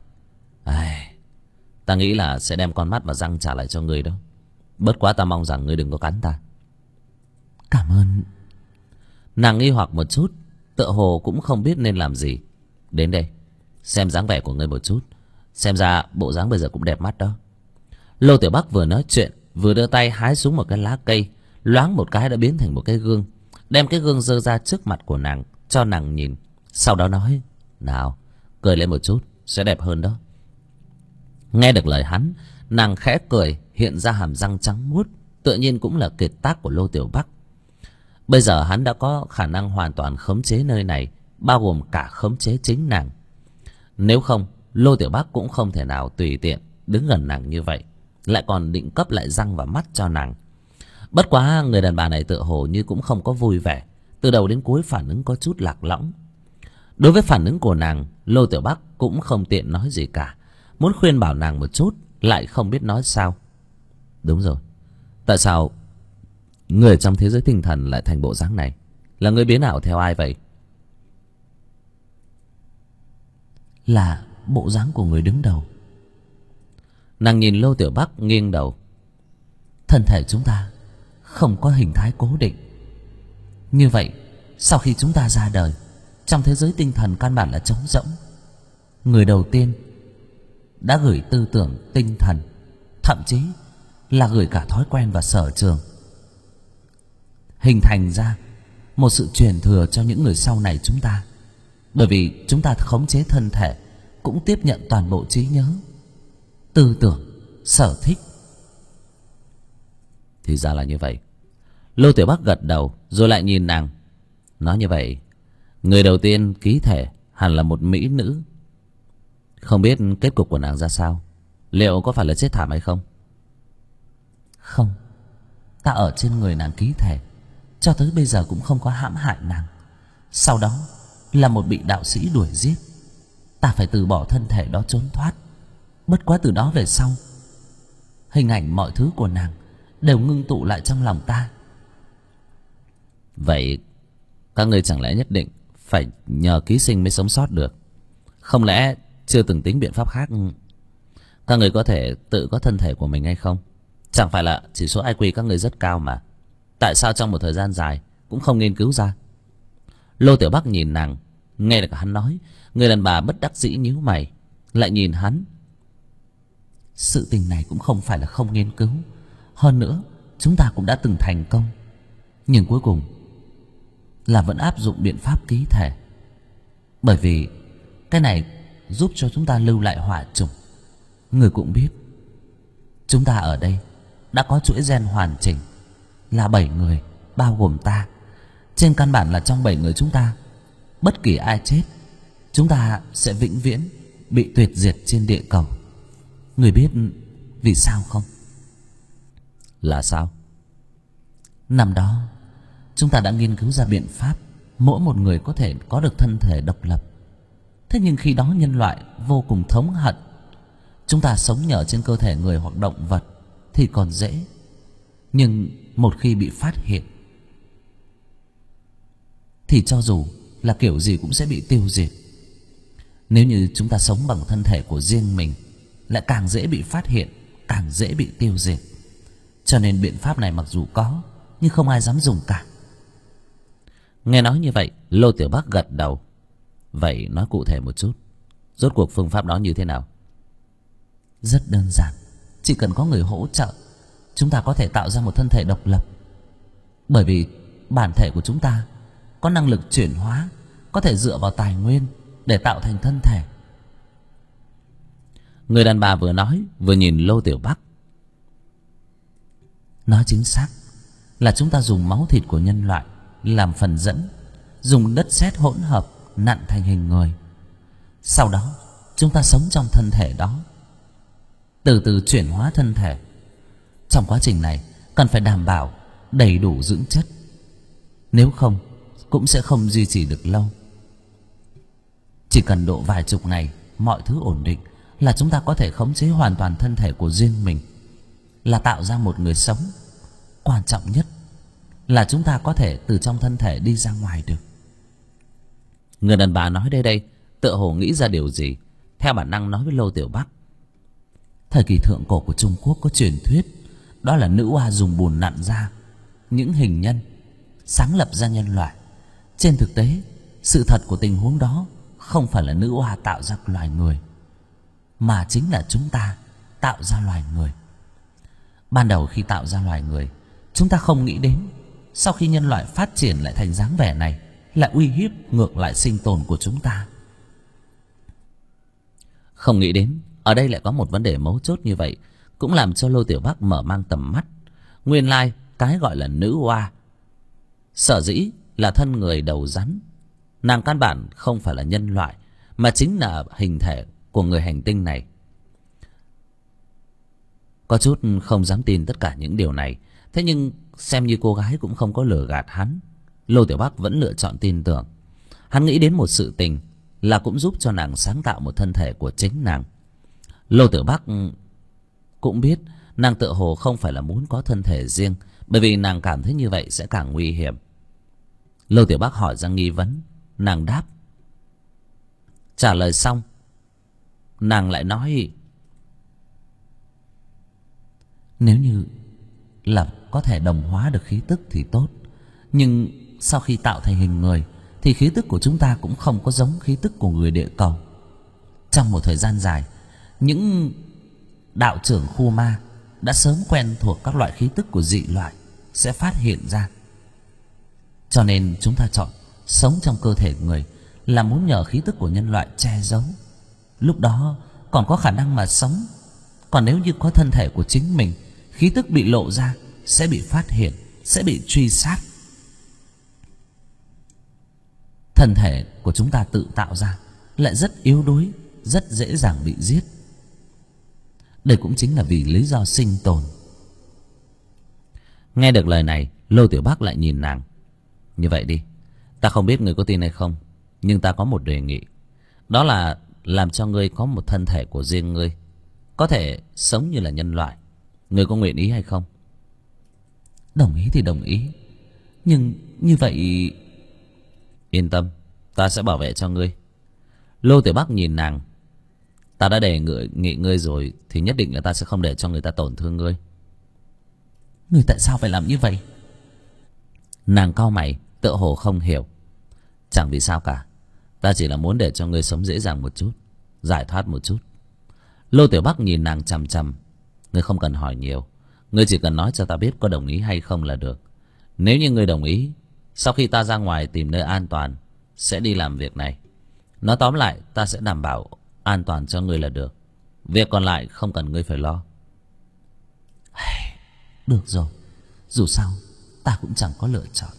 A: ta nghĩ là sẽ đem con mắt và răng trả lại cho ngươi đó. Bất quá ta mong rằng ngươi đừng có cắn ta. Cảm ơn. Nàng nghi hoặc một chút, tựa hồ cũng không biết nên làm gì. Đến đây, xem dáng vẻ của ngươi một chút. Xem ra bộ dáng bây giờ cũng đẹp mắt đó. Lô Tiểu Bắc vừa nói chuyện, vừa đưa tay hái xuống một cái lá cây, loáng một cái đã biến thành một cái gương. Đem cái gương giơ ra trước mặt của nàng, cho nàng nhìn. Sau đó nói, nào, cười lên một chút, sẽ đẹp hơn đó. Nghe được lời hắn, nàng khẽ cười, hiện ra hàm răng trắng muốt, tự nhiên cũng là kiệt tác của Lô Tiểu Bắc. Bây giờ hắn đã có khả năng hoàn toàn khống chế nơi này, bao gồm cả khống chế chính nàng. Nếu không, Lô Tiểu Bắc cũng không thể nào tùy tiện đứng gần nàng như vậy, lại còn định cấp lại răng và mắt cho nàng. Bất quá người đàn bà này tựa hồ như cũng không có vui vẻ, từ đầu đến cuối phản ứng có chút lạc lõng. Đối với phản ứng của nàng, Lô Tiểu Bắc cũng không tiện nói gì cả, muốn khuyên bảo nàng một chút lại không biết nói sao. Đúng rồi, tại sao người trong thế giới tinh thần lại thành bộ dáng này? Là người biến ảo theo ai vậy? Là bộ dáng của người đứng đầu. Nàng nhìn Lô Tiểu Bắc nghiêng đầu. Thân thể chúng ta không có hình thái cố định, như vậy sau khi chúng ta ra đời, trong thế giới tinh thần căn bản là trống rỗng. Người đầu tiên đã gửi tư tưởng tinh thần, thậm chí là gửi cả thói quen và sở trường, hình thành ra một sự truyền thừa cho những người sau này chúng ta. Bởi vì chúng ta khống chế thân thể, cũng tiếp nhận toàn bộ trí nhớ, tư tưởng, sở thích. Thì ra là như vậy. Lô Tiểu Bắc gật đầu, rồi lại nhìn nàng. Nói như vậy, người đầu tiên ký thể hẳn là một mỹ nữ. Không biết kết cục của nàng ra sao, liệu có phải là chết thảm hay không? Không, ta ở trên người nàng ký thể, cho tới bây giờ cũng không có hãm hại nàng. Sau đó là một vị đạo sĩ đuổi giết. Ta phải từ bỏ thân thể đó trốn thoát. Bất quá từ đó về sau, hình ảnh mọi thứ của nàng đều ngưng tụ lại trong lòng ta.
B: Vậy các ngươi chẳng lẽ nhất định phải nhờ ký sinh mới sống sót được? Không lẽ chưa từng tính biện pháp khác? Các người có thể tự có thân thể của mình hay không? Chẳng phải là chỉ số IQ các người rất cao mà. Tại sao trong một thời gian dài cũng không nghiên cứu ra?
A: Lô Tiểu Bắc nhìn nàng, nghe được hắn nói, người đàn bà bất đắc dĩ nhíu mày, lại nhìn hắn. Sự tình này cũng không phải là không nghiên cứu. Hơn nữa, chúng ta cũng đã từng thành công. Nhưng cuối cùng là vẫn áp dụng biện pháp ký thể. Bởi vì cái này giúp cho chúng ta lưu lại hỏa chủng. Người cũng biết, chúng ta ở đây đã có chuỗi gen hoàn chỉnh, là 7 người, bao gồm ta. Trên căn bản là trong 7 người chúng ta, bất kỳ ai chết, chúng ta sẽ vĩnh viễn bị tuyệt diệt trên địa cầu. Người biết vì sao không?
B: Là sao?
A: Năm đó chúng ta đã nghiên cứu ra biện pháp mỗi một người có thể có được thân thể độc lập. Thế nhưng khi đó nhân loại vô cùng thống hận. Chúng ta sống nhờ trên cơ thể người hoặc động vật thì còn dễ, nhưng một khi bị phát hiện thì cho dù là kiểu gì cũng sẽ bị tiêu diệt. Nếu như chúng ta sống bằng thân thể của riêng mình, lại càng dễ bị phát hiện, càng dễ bị tiêu diệt. Cho nên biện pháp này mặc dù có, nhưng không ai dám dùng cả.
B: Nghe nói như vậy, Lô Tiểu Bắc gật đầu. Vậy nói cụ thể một chút, rốt cuộc phương pháp đó như thế nào?
A: Rất đơn giản, chỉ cần có người hỗ trợ, chúng ta có thể tạo ra một thân thể độc lập. Bởi vì bản thể của chúng ta có năng lực chuyển hóa, có thể dựa vào tài nguyên để tạo thành thân thể.
B: Người đàn bà vừa nói vừa nhìn Lô Tiểu Bắc.
A: Nói chính xác là chúng ta dùng máu thịt của nhân loại làm phần dẫn, dùng đất sét hỗn hợp nặn thành hình người. Sau đó chúng ta sống trong thân thể đó, từ từ chuyển hóa thân thể. Trong quá trình này cần phải đảm bảo đầy đủ dưỡng chất, nếu không cũng sẽ không duy trì được lâu. Chỉ cần độ vài chục ngày, mọi thứ ổn định là chúng ta có thể khống chế hoàn toàn thân thể của riêng mình, là tạo ra một người sống. Quan trọng nhất là chúng ta có thể từ trong thân thể đi ra ngoài được.
B: Người đàn bà nói đây tựa hồ nghĩ ra điều gì, theo bản năng nói với Lô Tiểu Bắc.
A: Thời kỳ thượng cổ của Trung Quốc có truyền thuyết, đó là nữ oa dùng bùn nặn ra những hình nhân, sáng lập ra nhân loại. Trên thực tế, sự thật của tình huống đó không phải là nữ oa tạo ra loài người, mà chính là chúng ta tạo ra loài người. Ban đầu khi tạo ra loài người, chúng ta không nghĩ đến sau khi nhân loại phát triển lại thành dáng vẻ này, lại uy hiếp ngược lại sinh tồn của chúng ta.
B: Không nghĩ đến ở đây lại có một vấn đề mấu chốt như vậy, cũng làm cho Lô Tiểu Bắc mở mang tầm mắt. Nguyên lai cái gọi là nữ oa sở dĩ là thân người đầu rắn. Nàng căn bản không phải là nhân loại, mà chính là hình thể của người hành tinh này. Có chút không dám tin tất cả những điều này, thế nhưng xem như cô gái cũng không có lừa gạt hắn, Lô Tiểu Bắc vẫn lựa chọn tin tưởng. Hắn nghĩ đến một sự tình là cũng giúp cho nàng sáng tạo một thân thể của chính nàng. Lô Tiểu Bắc cũng biết nàng tựa hồ không phải là muốn có thân thể riêng, bởi vì nàng cảm thấy như vậy sẽ càng nguy hiểm. Lô Tiểu Bắc hỏi ra nghi vấn, nàng đáp. Trả lời xong, nàng lại nói:
A: nếu như là có thể đồng hóa được khí tức thì tốt, nhưng sau khi tạo thành hình người thì khí tức của chúng ta cũng không có giống khí tức của người địa cầu. Trong một thời gian dài, những đạo trưởng khu ma đã sớm quen thuộc các loại khí tức của dị loại sẽ phát hiện ra. Cho nên chúng ta chọn sống trong cơ thể người là muốn nhờ khí tức của nhân loại che giấu, lúc đó còn có khả năng mà sống. Còn nếu như có thân thể của chính mình, khí tức bị lộ ra sẽ bị phát hiện, sẽ bị truy sát. Thân thể của chúng ta tự tạo ra lại rất yếu đuối, rất dễ dàng bị giết. Đây cũng chính là vì lý do sinh tồn.
B: Nghe được lời này, Lô Tiểu Bắc lại nhìn nàng. Như vậy đi, ta không biết người có tin hay không,
A: Nhưng ta có một đề nghị. Đó là làm cho ngươi có một thân thể của riêng ngươi, có thể sống như là nhân loại. Ngươi có nguyện ý hay không?
B: Đồng ý thì đồng ý, nhưng như vậy...
A: Yên tâm, ta sẽ bảo vệ cho ngươi. Lô Tiểu Bắc nhìn nàng. Ta đã đề nghị ngươi rồi, thì nhất định là ta sẽ không để cho người ta tổn thương ngươi.
B: Ngươi tại sao phải làm như vậy?
A: Nàng cau mày, tựa hồ không hiểu. Chẳng vì sao cả, ta chỉ là muốn để cho ngươi sống dễ dàng một chút, giải thoát một chút. Lô Tiểu Bắc nhìn nàng chằm chằm. Ngươi không cần hỏi nhiều, ngươi chỉ cần nói cho ta biết có đồng ý hay không là được. Nếu như ngươi đồng ý, sau khi ta ra ngoài tìm nơi an toàn, sẽ đi làm việc này. Nói tóm lại, ta sẽ đảm bảo an toàn cho ngươi là được. Việc còn lại không cần ngươi phải lo.
B: Được rồi, dù sao ta cũng chẳng có lựa chọn.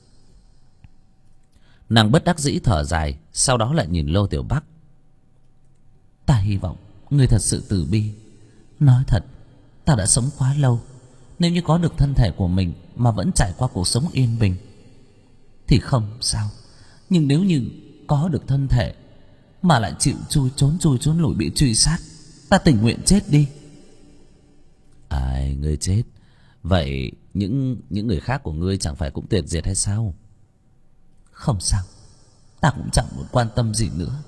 A: Nàng bất đắc dĩ thở dài, sau đó lại nhìn Lô Tiểu Bắc.
B: Ta hy vọng ngươi thật sự từ bi. Nói thật, ta đã sống quá lâu. Nếu như có được thân thể của mình mà vẫn trải qua cuộc sống yên bình thì không sao. Nhưng nếu như có được thân thể mà lại chịu chui trốn lủi bị truy sát, ta tình nguyện chết đi.
A: Ai, ngươi chết, vậy những người khác của ngươi chẳng phải cũng tuyệt diệt hay sao?
B: Không sao, ta cũng chẳng muốn quan tâm gì nữa.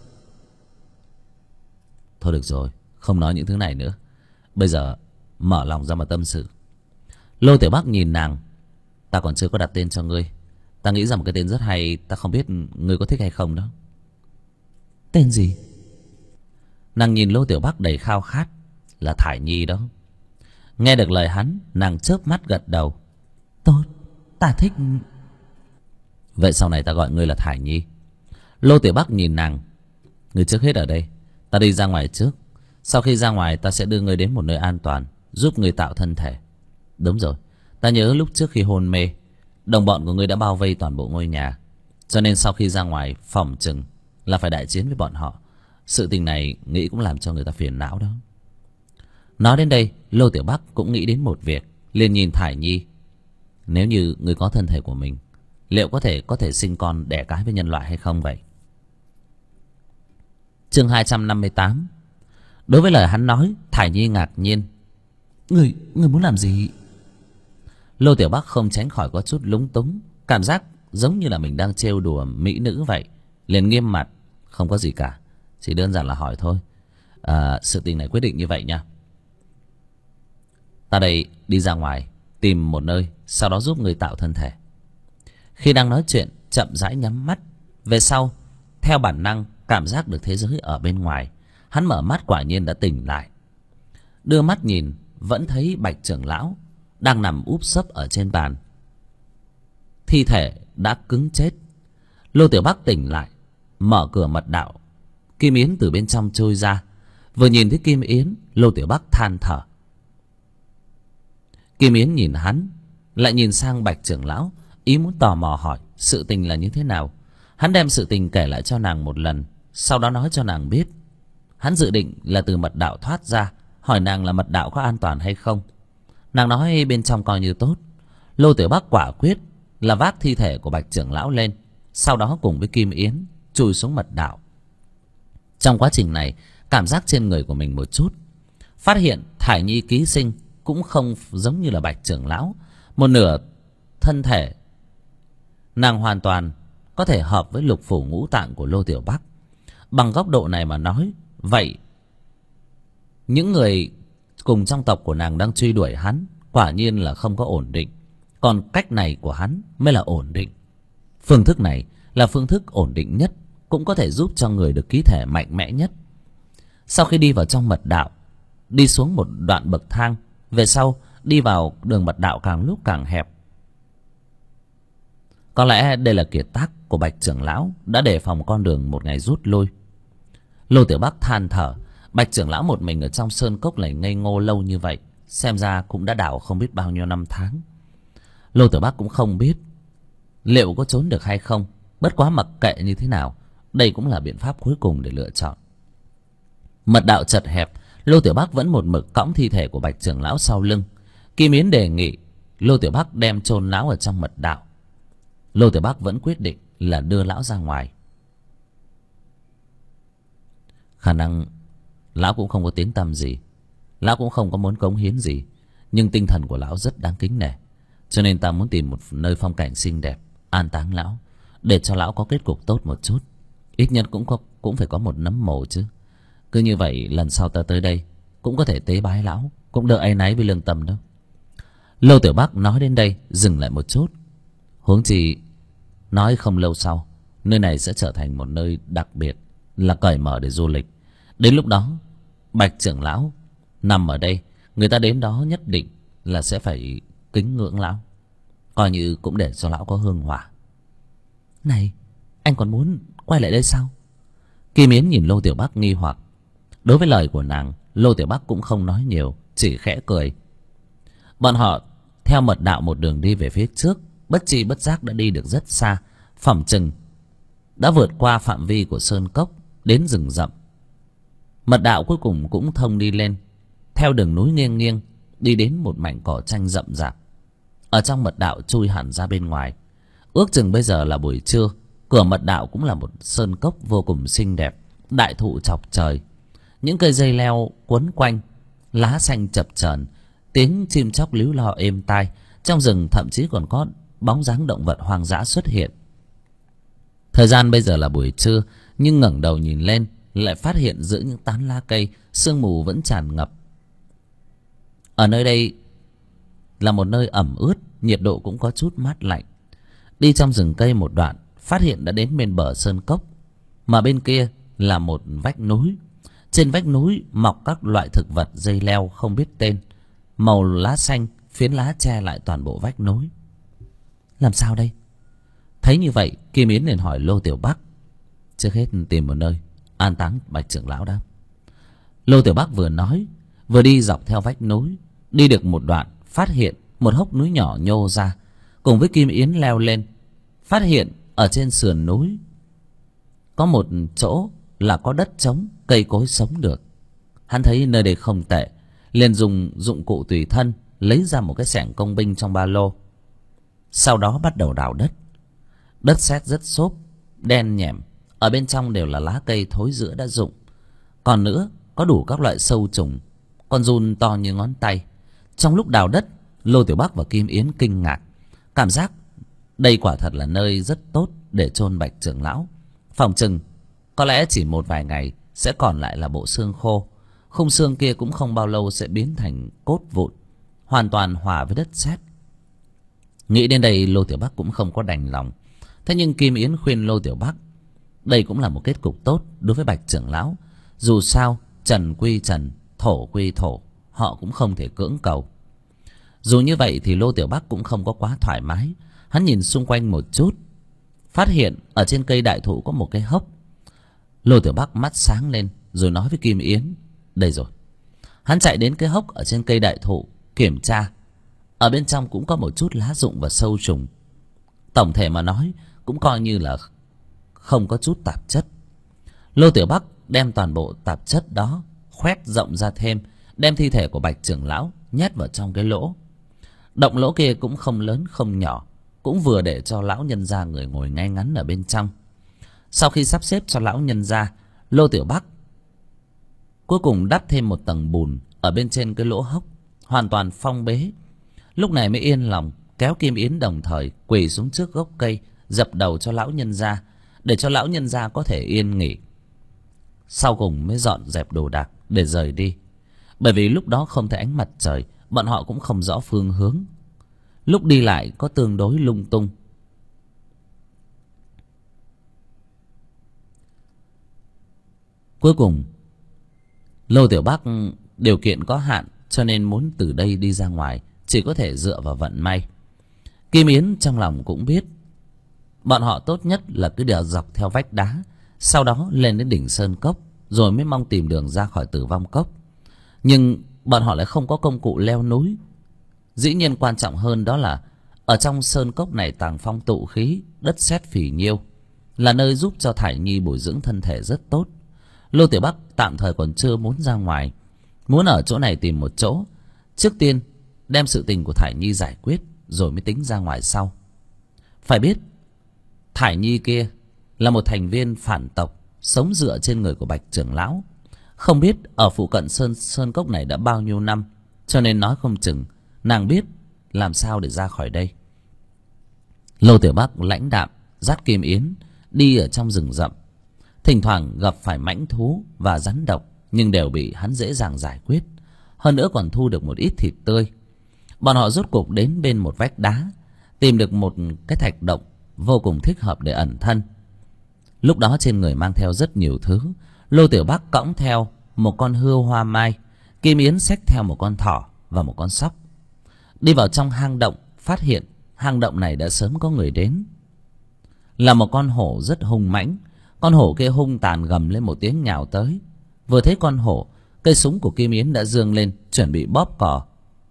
A: Thôi được rồi, không nói những thứ này nữa. Bây giờ mở lòng ra mà tâm sự. Lô Tiểu Bắc nhìn nàng. Ta còn chưa có đặt tên cho ngươi. Ta nghĩ ra một cái tên rất hay, ta không biết ngươi có thích hay không đó.
B: Tên gì?
A: Nàng nhìn Lô Tiểu Bắc đầy khao khát. Là Thải Nhi đó. Nghe được lời hắn, nàng chớp mắt gật đầu.
B: Tốt, ta thích.
A: Vậy sau này ta gọi ngươi là Thải Nhi. Lô Tiểu Bắc nhìn nàng. Ngươi trước hết ở đây, ta đi ra ngoài trước. Sau khi ra ngoài, ta sẽ đưa ngươi đến một nơi an toàn, giúp ngươi tạo thân thể. Đúng rồi, ta nhớ lúc trước khi hôn mê, đồng bọn của ngươi đã bao vây toàn bộ ngôi nhà, cho nên sau khi ra ngoài phỏng chừng là phải đại chiến với bọn họ. Sự tình này nghĩ cũng làm cho người ta phiền não đó. Nói đến đây, Lô Tiểu Bắc cũng nghĩ đến một việc, liền nhìn Thải Nhi. Nếu như ngươi có thân thể của mình, liệu có thể sinh con đẻ cái với nhân loại hay không vậy? Chương 258. Đối với lời hắn nói, Thải Nhi ngạc nhiên.
B: Người muốn làm gì?
A: Lô Tiểu Bắc không tránh khỏi có chút lúng túng, cảm giác giống như là mình đang trêu đùa mỹ nữ vậy, liền nghiêm mặt. Không có gì cả, chỉ đơn giản là hỏi thôi. Sự tình này quyết định như vậy nha. Ta đây đi ra ngoài tìm một nơi, sau đó giúp người tạo thân thể. Khi đang nói chuyện, chậm rãi nhắm mắt. Về sau, theo bản năng cảm giác được thế giới ở bên ngoài, hắn mở mắt quả nhiên đã tỉnh lại. Đưa mắt nhìn, vẫn thấy Bạch trưởng lão đang nằm úp sấp ở trên bàn, thi thể đã cứng chết. Lô Tiểu Bắc tỉnh lại, mở cửa mật đạo. Kim Yến từ bên trong trôi ra. Vừa nhìn thấy Kim Yến, Lô Tiểu Bắc than thở. Kim Yến nhìn hắn, lại nhìn sang Bạch trưởng lão, ý muốn tò mò hỏi sự tình là như thế nào. Hắn đem sự tình kể lại cho nàng một lần, sau đó nói cho nàng biết hắn dự định là từ mật đạo thoát ra, hỏi nàng là mật đạo có an toàn hay không. Nàng nói bên trong coi như tốt. Lô Tiểu Bắc quả quyết là vác thi thể của Bạch trưởng lão lên, sau đó cùng với Kim Yến chui xuống mật đạo. Trong quá trình này, cảm giác trên người của mình một chút, phát hiện Thải Nhi ký sinh cũng không giống như là Bạch trưởng lão. Một nửa thân thể nàng hoàn toàn có thể hợp với lục phủ ngũ tạng của Lô Tiểu Bắc. Bằng góc độ này mà nói, vậy những người cùng trong tộc của nàng đang truy đuổi hắn quả nhiên là không có ổn định. Còn cách này của hắn mới là ổn định. Phương thức này là phương thức ổn định nhất, cũng có thể giúp cho người được ký thể mạnh mẽ nhất. Sau khi đi vào trong mật đạo, đi xuống một đoạn bậc thang, về sau đi vào đường mật đạo càng lúc càng hẹp. Có lẽ đây là kiệt tác của Bạch trưởng lão, đã đề phòng con đường một ngày rút lui. Lô Tiểu Bắc than thở. Bạch trưởng lão một mình ở trong sơn cốc này ngây ngô lâu như vậy, xem ra cũng đã đảo không biết bao nhiêu năm tháng. Lô Tiểu Bắc cũng không biết liệu có trốn được hay không. Bất quá mặc kệ như thế nào, đây cũng là biện pháp cuối cùng để lựa chọn. Mật đạo chật hẹp, Lô Tiểu Bắc vẫn một mực cõng thi thể của Bạch trưởng lão sau lưng. Kim Yến đề nghị Lô Tiểu Bắc đem chôn lão ở trong mật đạo. Lô Tiểu Bắc vẫn quyết định là đưa lão ra ngoài.
B: Khả năng lão cũng không có tiếng tăm gì, lão cũng không có muốn cống hiến gì, nhưng tinh thần của lão rất đáng kính nể. Cho nên ta muốn tìm một nơi phong cảnh xinh đẹp an táng lão, để cho lão có kết cục tốt một chút. Ít nhất cũng phải có một nấm mồ chứ. Cứ như vậy lần sau ta tới đây cũng có thể tế bái lão, cũng đỡ áy náy với lương tâm đâu. Lô Tiểu Bắc nói đến đây dừng lại một chút. Huống chi nói không lâu sau, nơi này sẽ trở thành một nơi đặc biệt, là cởi mở để du lịch. Đến lúc đó Bạch trưởng lão nằm ở đây, người ta đến đó nhất định là sẽ phải kính ngưỡng lão, coi như cũng để cho lão có hương hỏa. Này, anh còn muốn quay lại đây sao? Kim Yến nhìn Lô Tiểu Bắc nghi hoặc. Đối với lời của nàng, Lô Tiểu Bắc cũng không nói nhiều, chỉ khẽ cười. Bọn họ theo mật đạo một đường đi về phía trước, bất chi bất giác đã đi được rất xa, phỏng chừng đã vượt qua phạm vi của sơn cốc, đến rừng rậm. Mật đạo cuối cùng cũng thông đi lên, theo đường núi nghiêng nghiêng, đi đến một mảnh cỏ tranh rậm rạp. Ở trong mật đạo chui hẳn ra bên ngoài. Ước chừng bây giờ là buổi trưa. Cửa mật đạo cũng là một sơn cốc vô cùng xinh đẹp, đại thụ chọc trời, những cây dây leo quấn quanh, lá xanh chập chờn, tiếng chim chóc líu lo êm tai. Trong rừng thậm chí còn có bóng dáng động vật hoang dã xuất hiện. Thời gian bây giờ là buổi trưa, nhưng ngẩng đầu nhìn lên lại phát hiện giữa những tán lá cây, sương mù vẫn tràn ngập. Ở nơi đây là một nơi ẩm ướt, nhiệt độ cũng có chút mát lạnh. Đi trong rừng cây một đoạn, phát hiện đã đến bên bờ sơn cốc, mà bên kia là một vách núi. Trên vách núi mọc các loại thực vật dây leo không biết tên, màu lá xanh, phiến lá che lại toàn bộ vách núi. Làm sao đây? Thấy như vậy, Kim Yến liền hỏi Lô Tiểu Bắc. Trước hết tìm một nơi an táng Bạch trưởng lão đã. Lô Tiểu Bắc vừa nói vừa đi dọc theo vách núi. Đi được một đoạn, phát hiện một hốc núi nhỏ nhô ra. Cùng với Kim Yến leo lên, phát hiện ở trên sườn núi có một chỗ là có đất trống, cây cối sống được. Hắn thấy nơi đây không tệ, liền dùng dụng cụ tùy thân lấy ra một cái xẻng công binh trong ba lô. Sau đó bắt đầu đào đất. Đất sét rất xốp, đen nhẻm, ở bên trong đều là lá cây thối rữa đã rụng. Còn nữa có đủ các loại sâu trùng, con giun to như ngón tay. Trong lúc đào đất, Lô Tiểu Bắc và Kim Yến kinh ngạc, cảm giác đây quả thật là nơi rất tốt để chôn Bạch trưởng lão. Phòng chừng có lẽ chỉ một vài ngày sẽ còn lại là bộ xương khô. Khung xương kia cũng không bao lâu sẽ biến thành cốt vụn, hoàn toàn hòa với đất sét. Nghĩ đến đây, Lô Tiểu Bắc cũng không có đành lòng. Thế nhưng Kim Yến khuyên Lô Tiểu Bắc, đây cũng là một kết cục tốt đối với Bạch trưởng lão. Dù sao trần quy trần, thổ quy thổ, họ cũng không thể cưỡng cầu. Dù như vậy thì Lô Tiểu Bắc cũng không có quá thoải mái. Hắn nhìn xung quanh một chút, phát hiện ở trên cây đại thụ có một cái hốc. Lô Tiểu Bắc mắt sáng lên rồi nói với Kim Yến, đây rồi. Hắn chạy đến cái hốc ở trên cây đại thụ, kiểm tra. Ở bên trong cũng có một chút lá rụng và sâu trùng. Tổng thể mà nói cũng coi như là không có chút tạp chất. Lô Tiểu Bắc đem toàn bộ tạp chất đó khoét rộng ra thêm, đem thi thể của Bạch trưởng lão nhét vào trong cái lỗ. Động lỗ kia cũng không lớn không nhỏ, cũng vừa để cho lão nhân gia người ngồi ngay ngắn ở bên trong. Sau khi sắp xếp cho lão nhân gia, Lô Tiểu Bắc cuối cùng đắp thêm một tầng bùn ở bên trên cái lỗ hốc, hoàn toàn phong bế. Lúc này mới yên lòng kéo Kim Yến đồng thời quỳ xuống trước gốc cây, dập đầu cho lão nhân gia, để cho lão nhân gia có thể yên nghỉ. Sau cùng mới dọn dẹp đồ đạc để rời đi. Bởi vì lúc đó không thấy ánh mặt trời, bọn họ cũng không rõ phương hướng. Lúc đi lại có tương đối lung tung. Cuối cùng Lô Tiểu Bắc điều kiện có hạn, cho nên muốn từ đây đi ra ngoài chỉ có thể dựa vào vận may. Kim Yến trong lòng cũng biết bọn họ tốt nhất là cứ đèo dọc theo vách đá, sau đó lên đến đỉnh sơn cốc, rồi mới mong tìm đường ra khỏi Tử Vong Cốc. Nhưng bọn họ lại không có công cụ leo núi. Dĩ nhiên quan trọng hơn đó là ở trong sơn cốc này tàng phong tụ khí, đất sét phì nhiêu, là nơi giúp cho Thải Nhi bồi dưỡng thân thể rất tốt. Lô Tiểu Bắc tạm thời còn chưa muốn ra ngoài, muốn ở chỗ này tìm một chỗ, trước tiên đem sự tình của Thải Nhi giải quyết, rồi mới tính ra ngoài sau. Phải biết Thải Nhi kia là một thành viên phản tộc, sống dựa trên người của Bạch trưởng lão, Không biết ở phụ cận sơn cốc này đã bao nhiêu năm, cho nên nói không chừng nàng biết làm sao để ra khỏi đây. Lô Tiểu Bắc lãnh đạm dắt Kim Yến đi ở trong rừng rậm. Thỉnh thoảng gặp phải mãnh thú và rắn độc, nhưng đều bị hắn dễ dàng giải quyết. Hơn nữa còn thu được một ít thịt tươi. Bọn họ rốt cuộc đến bên một vách đá, tìm được một cái thạch động vô cùng thích hợp để ẩn thân. Lúc đó trên người mang theo rất nhiều thứ. Lô Tiểu Bắc cõng theo một con hươu hoa mai, Kim Yến xách theo một con thỏ và một con sóc. Đi vào trong hang động, phát hiện hang động này đã sớm có người đến. Là một con hổ rất hung mãnh. Con hổ kia hung tàn gầm lên một tiếng nhào tới. Vừa thấy con hổ, cây súng của Kim Yến đã giương lên, chuẩn bị bóp cò.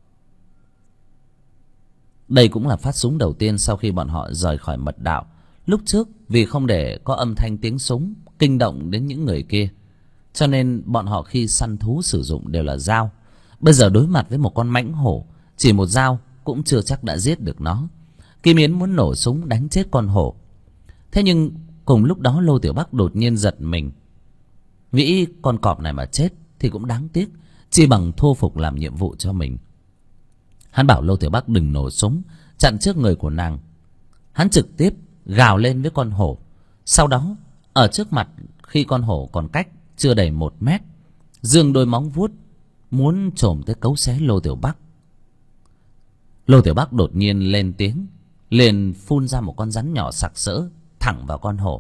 B: Đây cũng là phát súng đầu tiên sau khi bọn họ rời khỏi mật đạo. Lúc trước vì không để có âm thanh tiếng súng kinh động đến những người kia, cho nên bọn họ khi săn thú sử dụng đều là dao. Bây giờ đối mặt với một con mãnh hổ, chỉ một dao cũng chưa chắc đã giết được nó. Kim Yến muốn nổ súng đánh chết con hổ. Thế nhưng cùng lúc đó Lô Tiểu Bắc đột nhiên giật mình, nghĩ con cọp này mà chết thì cũng đáng tiếc, chi bằng thu phục làm nhiệm vụ cho mình. Hắn bảo Lô Tiểu Bắc đừng nổ súng, chặn trước người của nàng. Hắn trực tiếp gào lên với con hổ. Sau đó ở trước mặt, khi con hổ còn cách chưa đầy 1 mét, giương đôi móng vuốt muốn chồm tới cấu xé Lô Tiểu Bắc. Lô Tiểu Bắc đột nhiên lên tiếng, liền phun ra một con rắn nhỏ sặc sỡ thẳng vào con hổ.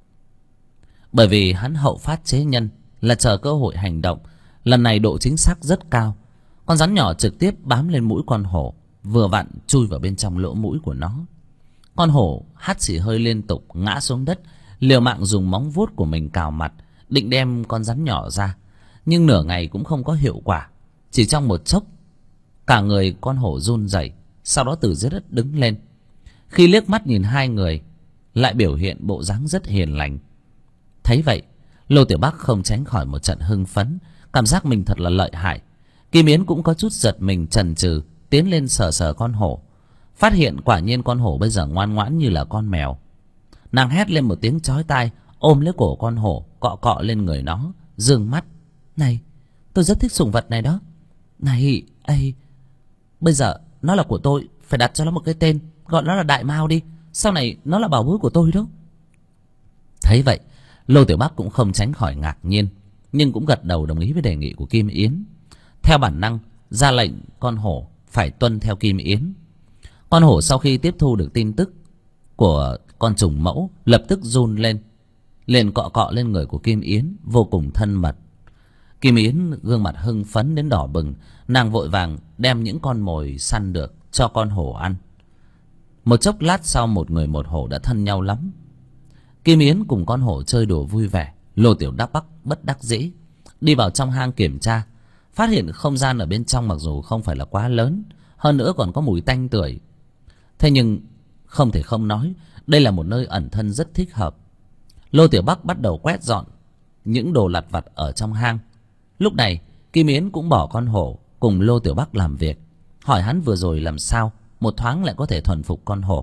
B: Bởi vì hắn hậu phát chế nhân, là chờ cơ hội hành động, lần này độ chính xác rất cao. Con rắn nhỏ trực tiếp bám lên mũi con hổ, vừa vặn chui vào bên trong lỗ mũi của nó. Con hổ hắt xì hơi liên tục ngã xuống đất, liều mạng dùng móng vuốt của mình cào mặt, định đem con rắn nhỏ ra, nhưng nửa ngày cũng không có hiệu quả. Chỉ trong một chốc, cả người con hổ run rẩy, sau đó từ dưới đất đứng lên. Khi liếc mắt nhìn hai người, lại biểu hiện bộ dáng rất hiền lành. Thấy vậy, Lô Tiểu Bắc không tránh khỏi một trận hưng phấn, cảm giác mình thật là lợi hại. Kim Yến cũng có chút giật mình, chần chừ tiến lên sờ sờ con hổ, phát hiện quả nhiên con hổ bây giờ ngoan ngoãn như là con mèo. Nàng hét lên một tiếng chói tai, ôm lấy cổ con hổ, cọ cọ lên người nó, dương mắt. Này, tôi rất thích sủng vật này đó. Này, bây giờ nó là của tôi, phải đặt cho nó một cái tên, gọi nó là Đại Mao đi, sau này nó là bảo bối của tôi đó. Thấy vậy, Lô Tiểu Bắc cũng không tránh khỏi ngạc nhiên, nhưng cũng gật đầu đồng ý với đề nghị của Kim Yến. Theo bản năng ra lệnh con hổ phải tuân theo Kim Yến. Con hổ sau khi tiếp thu được tin tức của con trùng mẫu, lập tức run lên, liền cọ cọ lên người của Kim Yến, vô cùng thân mật. Kim Yến gương mặt hưng phấn đến đỏ bừng, nàng vội vàng đem những con mồi săn được cho con hổ ăn. Một chốc lát sau, một người một hổ đã thân nhau lắm. Kim Yến cùng con hổ chơi đùa vui vẻ. Lô Tiểu Bắc bất đắc dĩ đi vào trong hang kiểm tra, phát hiện không gian ở bên trong mặc dù không phải là quá lớn, hơn nữa còn có mùi tanh tưởi. Thế nhưng không thể không nói, đây là một nơi ẩn thân rất thích hợp. Lô Tiểu Bắc bắt đầu quét dọn những đồ lặt vặt ở trong hang. Lúc này Kim Yến cũng bỏ con hổ cùng Lô Tiểu Bắc làm việc, hỏi hắn vừa rồi làm sao một thoáng lại có thể thuần phục con hổ.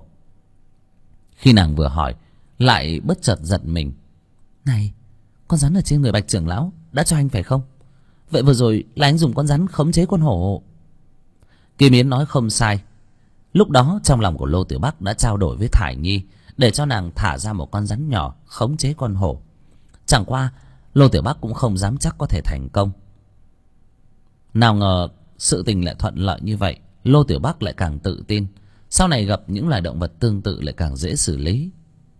B: Khi nàng vừa hỏi, lại bất chợt giật mình. Này, con rắn ở trên người Bạch trưởng lão đã cho anh phải không? Vậy vừa rồi là anh dùng con rắn khống chế con hổ. Kim Yến nói không sai. Lúc đó trong lòng của Lô Tiểu Bắc đã trao đổi với Thải Nhi để cho nàng thả ra một con rắn nhỏ khống chế con hổ. Chẳng qua Lô Tiểu Bắc cũng không dám chắc có thể thành công. Nào ngờ sự tình lại thuận lợi như vậy, Lô Tiểu Bắc lại càng tự tin, sau này gặp những loài động vật tương tự lại càng dễ xử lý.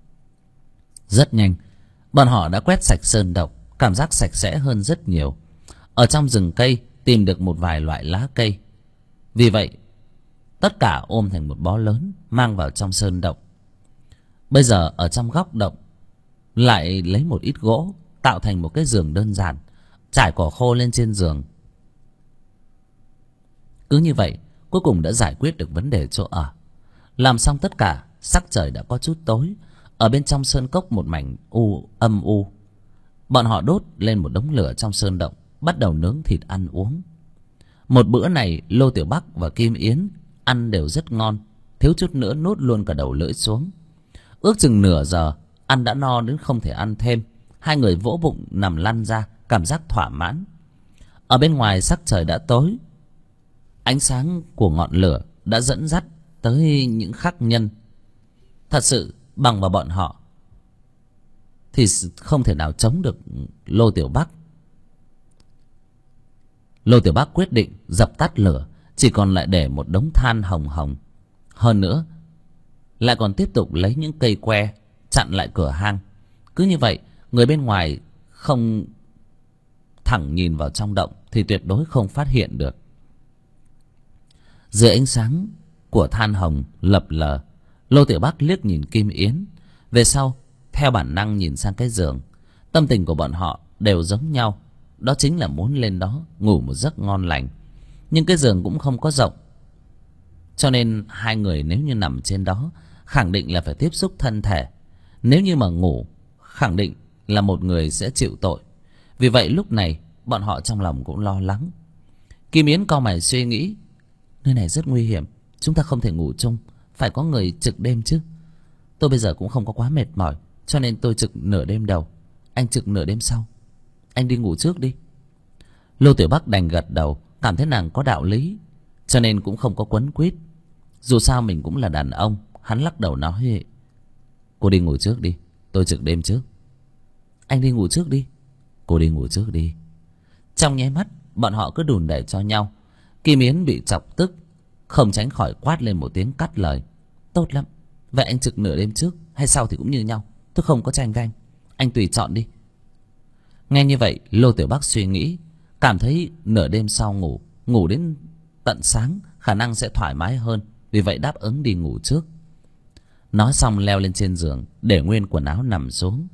B: Rất nhanh, bọn họ đã quét sạch sơn động, cảm giác sạch sẽ hơn rất nhiều. Ở trong rừng cây tìm được một vài loại lá cây, vì vậy tất cả ôm thành một bó lớn mang vào trong sơn động. Bây giờ ở trong góc động lại lấy một ít gỗ tạo thành một cái giường đơn giản, trải cỏ khô lên trên giường. Cứ như vậy cuối cùng đã giải quyết được vấn đề chỗ ở. Làm xong tất cả, sắc trời đã có chút tối. Ở bên trong sơn cốc một mảnh âm u. Bọn họ đốt lên một đống lửa trong sơn động, bắt đầu nướng thịt ăn uống. Một bữa này Lô Tiểu Bắc và Kim Yến ăn đều rất ngon, thiếu chút nữa nuốt luôn cả đầu lưỡi xuống. Ước chừng nửa giờ ăn đã no đến không thể ăn thêm. Hai người vỗ bụng nằm lăn ra, cảm giác thỏa mãn. Ở bên ngoài sắc trời đã tối, ánh sáng của ngọn lửa đã dẫn dắt tới những khắc nhân. Thật sự bằng vào bọn họ thì không thể nào chống được Lô Tiểu Bắc. Lô Tiểu Bắc quyết định dập tắt lửa, chỉ còn lại để một đống than hồng hồng. Hơn nữa lại còn tiếp tục lấy những cây que chặn lại cửa hang. Cứ như vậy, người bên ngoài không thẳng nhìn vào trong động thì tuyệt đối không phát hiện được. Dưới ánh sáng của than hồng lập lờ, Lô Tiểu Bắc liếc nhìn Kim Yến, về sau theo bản năng nhìn sang cái giường. Tâm tình của bọn họ đều giống nhau, đó chính là muốn lên đó ngủ một giấc ngon lành. Nhưng cái giường cũng không có rộng, cho nên hai người nếu như nằm trên đó khẳng định là phải tiếp xúc thân thể. Nếu như mà ngủ, khẳng định là một người sẽ chịu tội. Vì vậy lúc này bọn họ trong lòng cũng lo lắng. Kim Yến cau mày suy nghĩ, nơi này rất nguy hiểm, chúng ta không thể ngủ chung, phải có người trực đêm chứ. Tôi bây giờ cũng không có quá mệt mỏi, cho nên tôi trực nửa đêm đầu, anh trực nửa đêm sau. Anh đi ngủ trước đi. Lô Tiểu Bắc đành gật đầu, cảm thấy nàng có đạo lý, cho nên cũng không có quấn quýt. Dù sao mình cũng là đàn ông. Hắn lắc đầu nói, cô đi ngủ trước đi, tôi trực đêm trước. Anh đi ngủ trước đi. Cô đi ngủ trước đi. Trong nháy mắt bọn họ cứ đùn đẩy cho nhau. Kim Yến bị chọc tức, không tránh khỏi quát lên một tiếng cắt lời. Tốt lắm, vậy anh trực nửa đêm trước hay sau thì cũng như nhau, tôi không có tranh với anh tùy chọn đi. Nghe như vậy, Lô Tiểu Bắc suy nghĩ, cảm thấy nửa đêm sau ngủ đến tận sáng khả năng sẽ thoải mái hơn, vì vậy đáp ứng đi ngủ trước. Nói xong leo lên trên giường, để nguyên quần áo nằm xuống,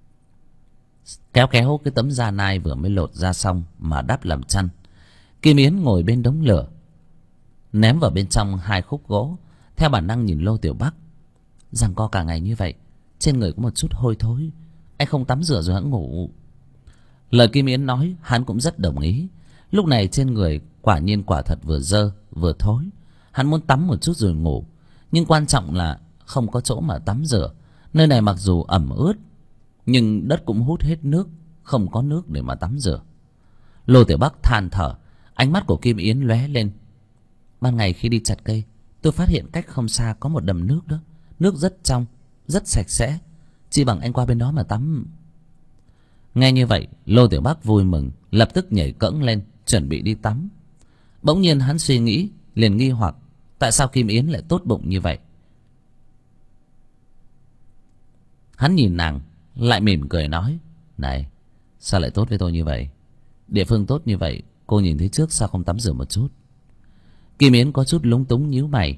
B: kéo cái tấm da nai vừa mới lột ra xong mà đắp làm chăn. Kim Yến ngồi bên đống lửa, ném vào bên trong 2 khúc gỗ, theo bản năng nhìn Lô Tiểu Bắc. Giằng co cả ngày như vậy, trên người có một chút hôi thối, anh không tắm rửa rồi hẵng ngủ. Lời Kim Yến nói hắn cũng rất đồng ý. Lúc này trên người quả thật vừa dơ vừa thối. Hắn muốn tắm một chút rồi ngủ, nhưng quan trọng là không có chỗ mà tắm rửa. Nơi này mặc dù ẩm ướt, nhưng đất cũng hút hết nước, không có nước để mà tắm rửa. Lô Tiểu Bắc than thở, ánh mắt của Kim Yến lóe lên. Ban ngày khi đi chặt cây, tôi phát hiện cách không xa có một đầm nước đó. Nước rất trong, rất sạch sẽ, chỉ bằng anh qua bên đó mà tắm. Nghe như vậy, Lô Tiểu Bắc vui mừng, lập tức nhảy cẫng lên chuẩn bị đi tắm. Bỗng nhiên hắn suy nghĩ, liền nghi hoặc tại sao Kim Yến lại tốt bụng như vậy. Hắn nhìn nàng, lại mỉm cười nói, này, sao lại tốt với tôi như vậy? Địa phương tốt như vậy, cô nhìn thấy trước sao không tắm rửa một chút? Kim Yến có chút lúng túng nhíu mày.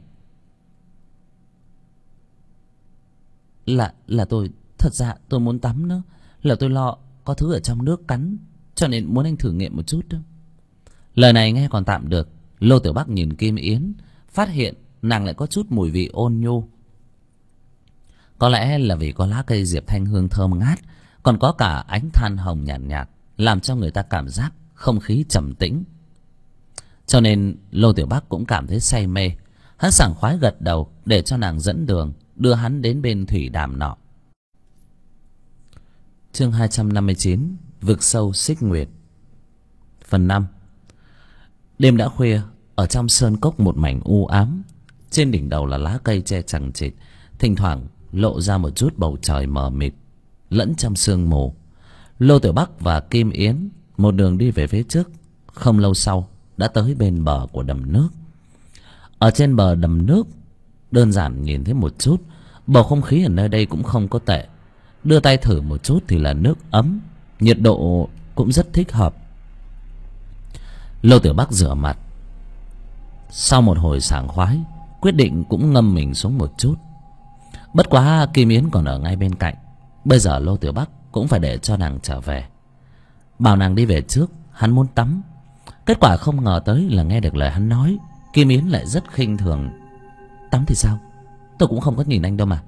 B: Là tôi, thật ra tôi muốn tắm nữa, là tôi lo có thứ ở trong nước cắn, cho nên muốn anh thử nghiệm một chút đó. Lời này nghe còn tạm được. Lô Tiểu Bắc nhìn Kim Yến, phát hiện nàng lại có chút mùi vị ôn nhu. Có lẽ là vì có lá cây diệp thanh hương thơm ngát, còn có cả ánh than hồng nhàn nhạt, làm cho người ta cảm giác không khí trầm tĩnh. Cho nên Lô Tiểu Bắc cũng cảm thấy say mê. Hắn sảng khoái gật đầu để cho nàng dẫn đường, đưa hắn đến bên thủy đàm nọ. Chương 259, vực sâu xích nguyệt. Phần 5. Đêm đã khuya, ở trong sơn cốc một mảnh u ám. Trên đỉnh đầu là lá cây che chằng chịt, thỉnh thoảng lộ ra một chút bầu trời mờ mịt lẫn trong sương mù. Lô Tiểu Bắc và Kim Yến một đường đi về phía trước. Không lâu sau đã tới bên bờ của đầm nước. Ở trên bờ đầm nước, đơn giản nhìn thấy một chút, bầu không khí ở nơi đây cũng không có tệ. Đưa tay thử một chút thì là nước ấm, nhiệt độ cũng rất thích hợp. Lô Tiểu Bắc rửa mặt, sau một hồi sảng khoái, quyết định cũng ngâm mình xuống một chút. Bất quá Kim Yến còn ở ngay bên cạnh, bây giờ Lô Tiểu Bắc cũng phải để cho nàng trở về. Bảo nàng đi về trước, hắn muốn tắm. Kết quả không ngờ tới là nghe được lời hắn nói, Kim Yến lại rất khinh thường. Tắm thì sao, tôi cũng không có nhìn anh đâu mà.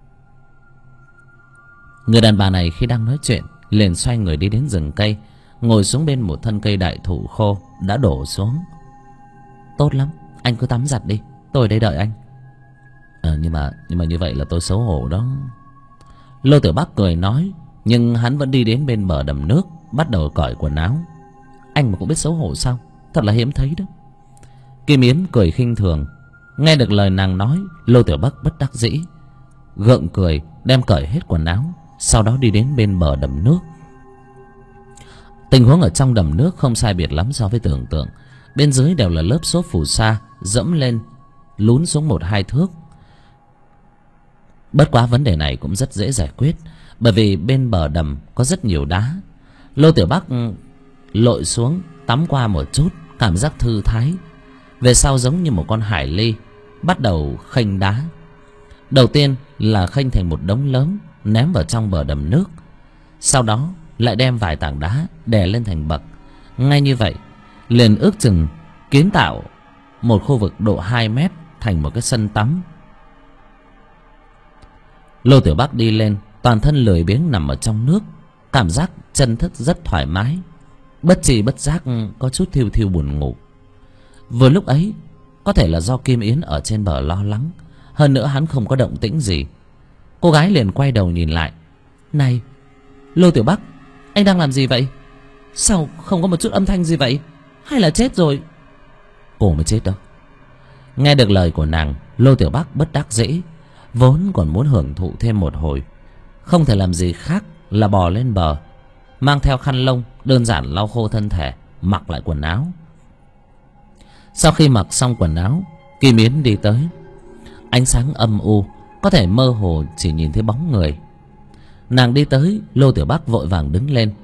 B: Người đàn bà này khi đang nói chuyện liền xoay người đi đến rừng cây, ngồi xuống bên một thân cây đại thụ khô đã đổ xuống. Tốt lắm, anh cứ tắm giặt đi, tôi ở đây đợi anh. Nhưng mà như vậy là tôi xấu hổ đó. Lô Tiểu Bắc cười nói, Nhưng hắn vẫn đi đến bên bờ đầm nước, bắt đầu cởi quần áo. Anh mà cũng biết xấu hổ sao? Thật là hiếm thấy đó. Kim Yến cười khinh thường. Nghe được lời nàng nói, Lô Tiểu Bắc bất đắc dĩ, gượng cười đem cởi hết quần áo, sau đó đi đến bên bờ đầm nước. Tình huống ở trong đầm nước không sai biệt lắm so với tưởng tượng. Bên dưới đều là lớp xốp phù sa, dẫm lên lún xuống 1-2 thước. Bất quá vấn đề này cũng rất dễ giải quyết, bởi vì bên bờ đầm có rất nhiều đá. Lô Tiểu Bắc lội xuống tắm qua một chút, cảm giác thư thái. Về sau giống như một con hải ly, bắt đầu khênh đá. Đầu tiên là khênh thành một đống lớn, ném vào trong bờ đầm nước. Sau đó lại đem vài tảng đá đè lên thành bậc. Ngay như vậy liền ước chừng kiến tạo một khu vực độ 2 mét thành một cái sân tắm. Lô Tiểu Bắc đi lên, toàn thân lười biếng nằm ở trong nước, cảm giác chân thức rất thoải mái, bất tri bất giác có chút thiêu thiêu buồn ngủ. Vừa lúc ấy, có thể là do Kim Yến ở trên bờ lo lắng, hơn nữa hắn không có động tĩnh gì. Cô gái liền quay đầu nhìn lại. Này, Lô Tiểu Bắc, anh đang làm gì vậy? Sao không có một chút âm thanh gì vậy? Hay là chết rồi? Cô mới chết đâu. Nghe được lời của nàng, Lô Tiểu Bắc bất đắc dĩ, vốn còn muốn hưởng thụ thêm một hồi, không thể làm gì khác là bò lên bờ, mang theo khăn lông đơn giản lau khô thân thể, mặc lại quần áo. Sau khi mặc xong quần áo, Kim Yến đi tới. Ánh sáng âm u, có thể mơ hồ chỉ nhìn thấy bóng người. Nàng đi tới, Lô Tiểu Bắc vội vàng đứng lên.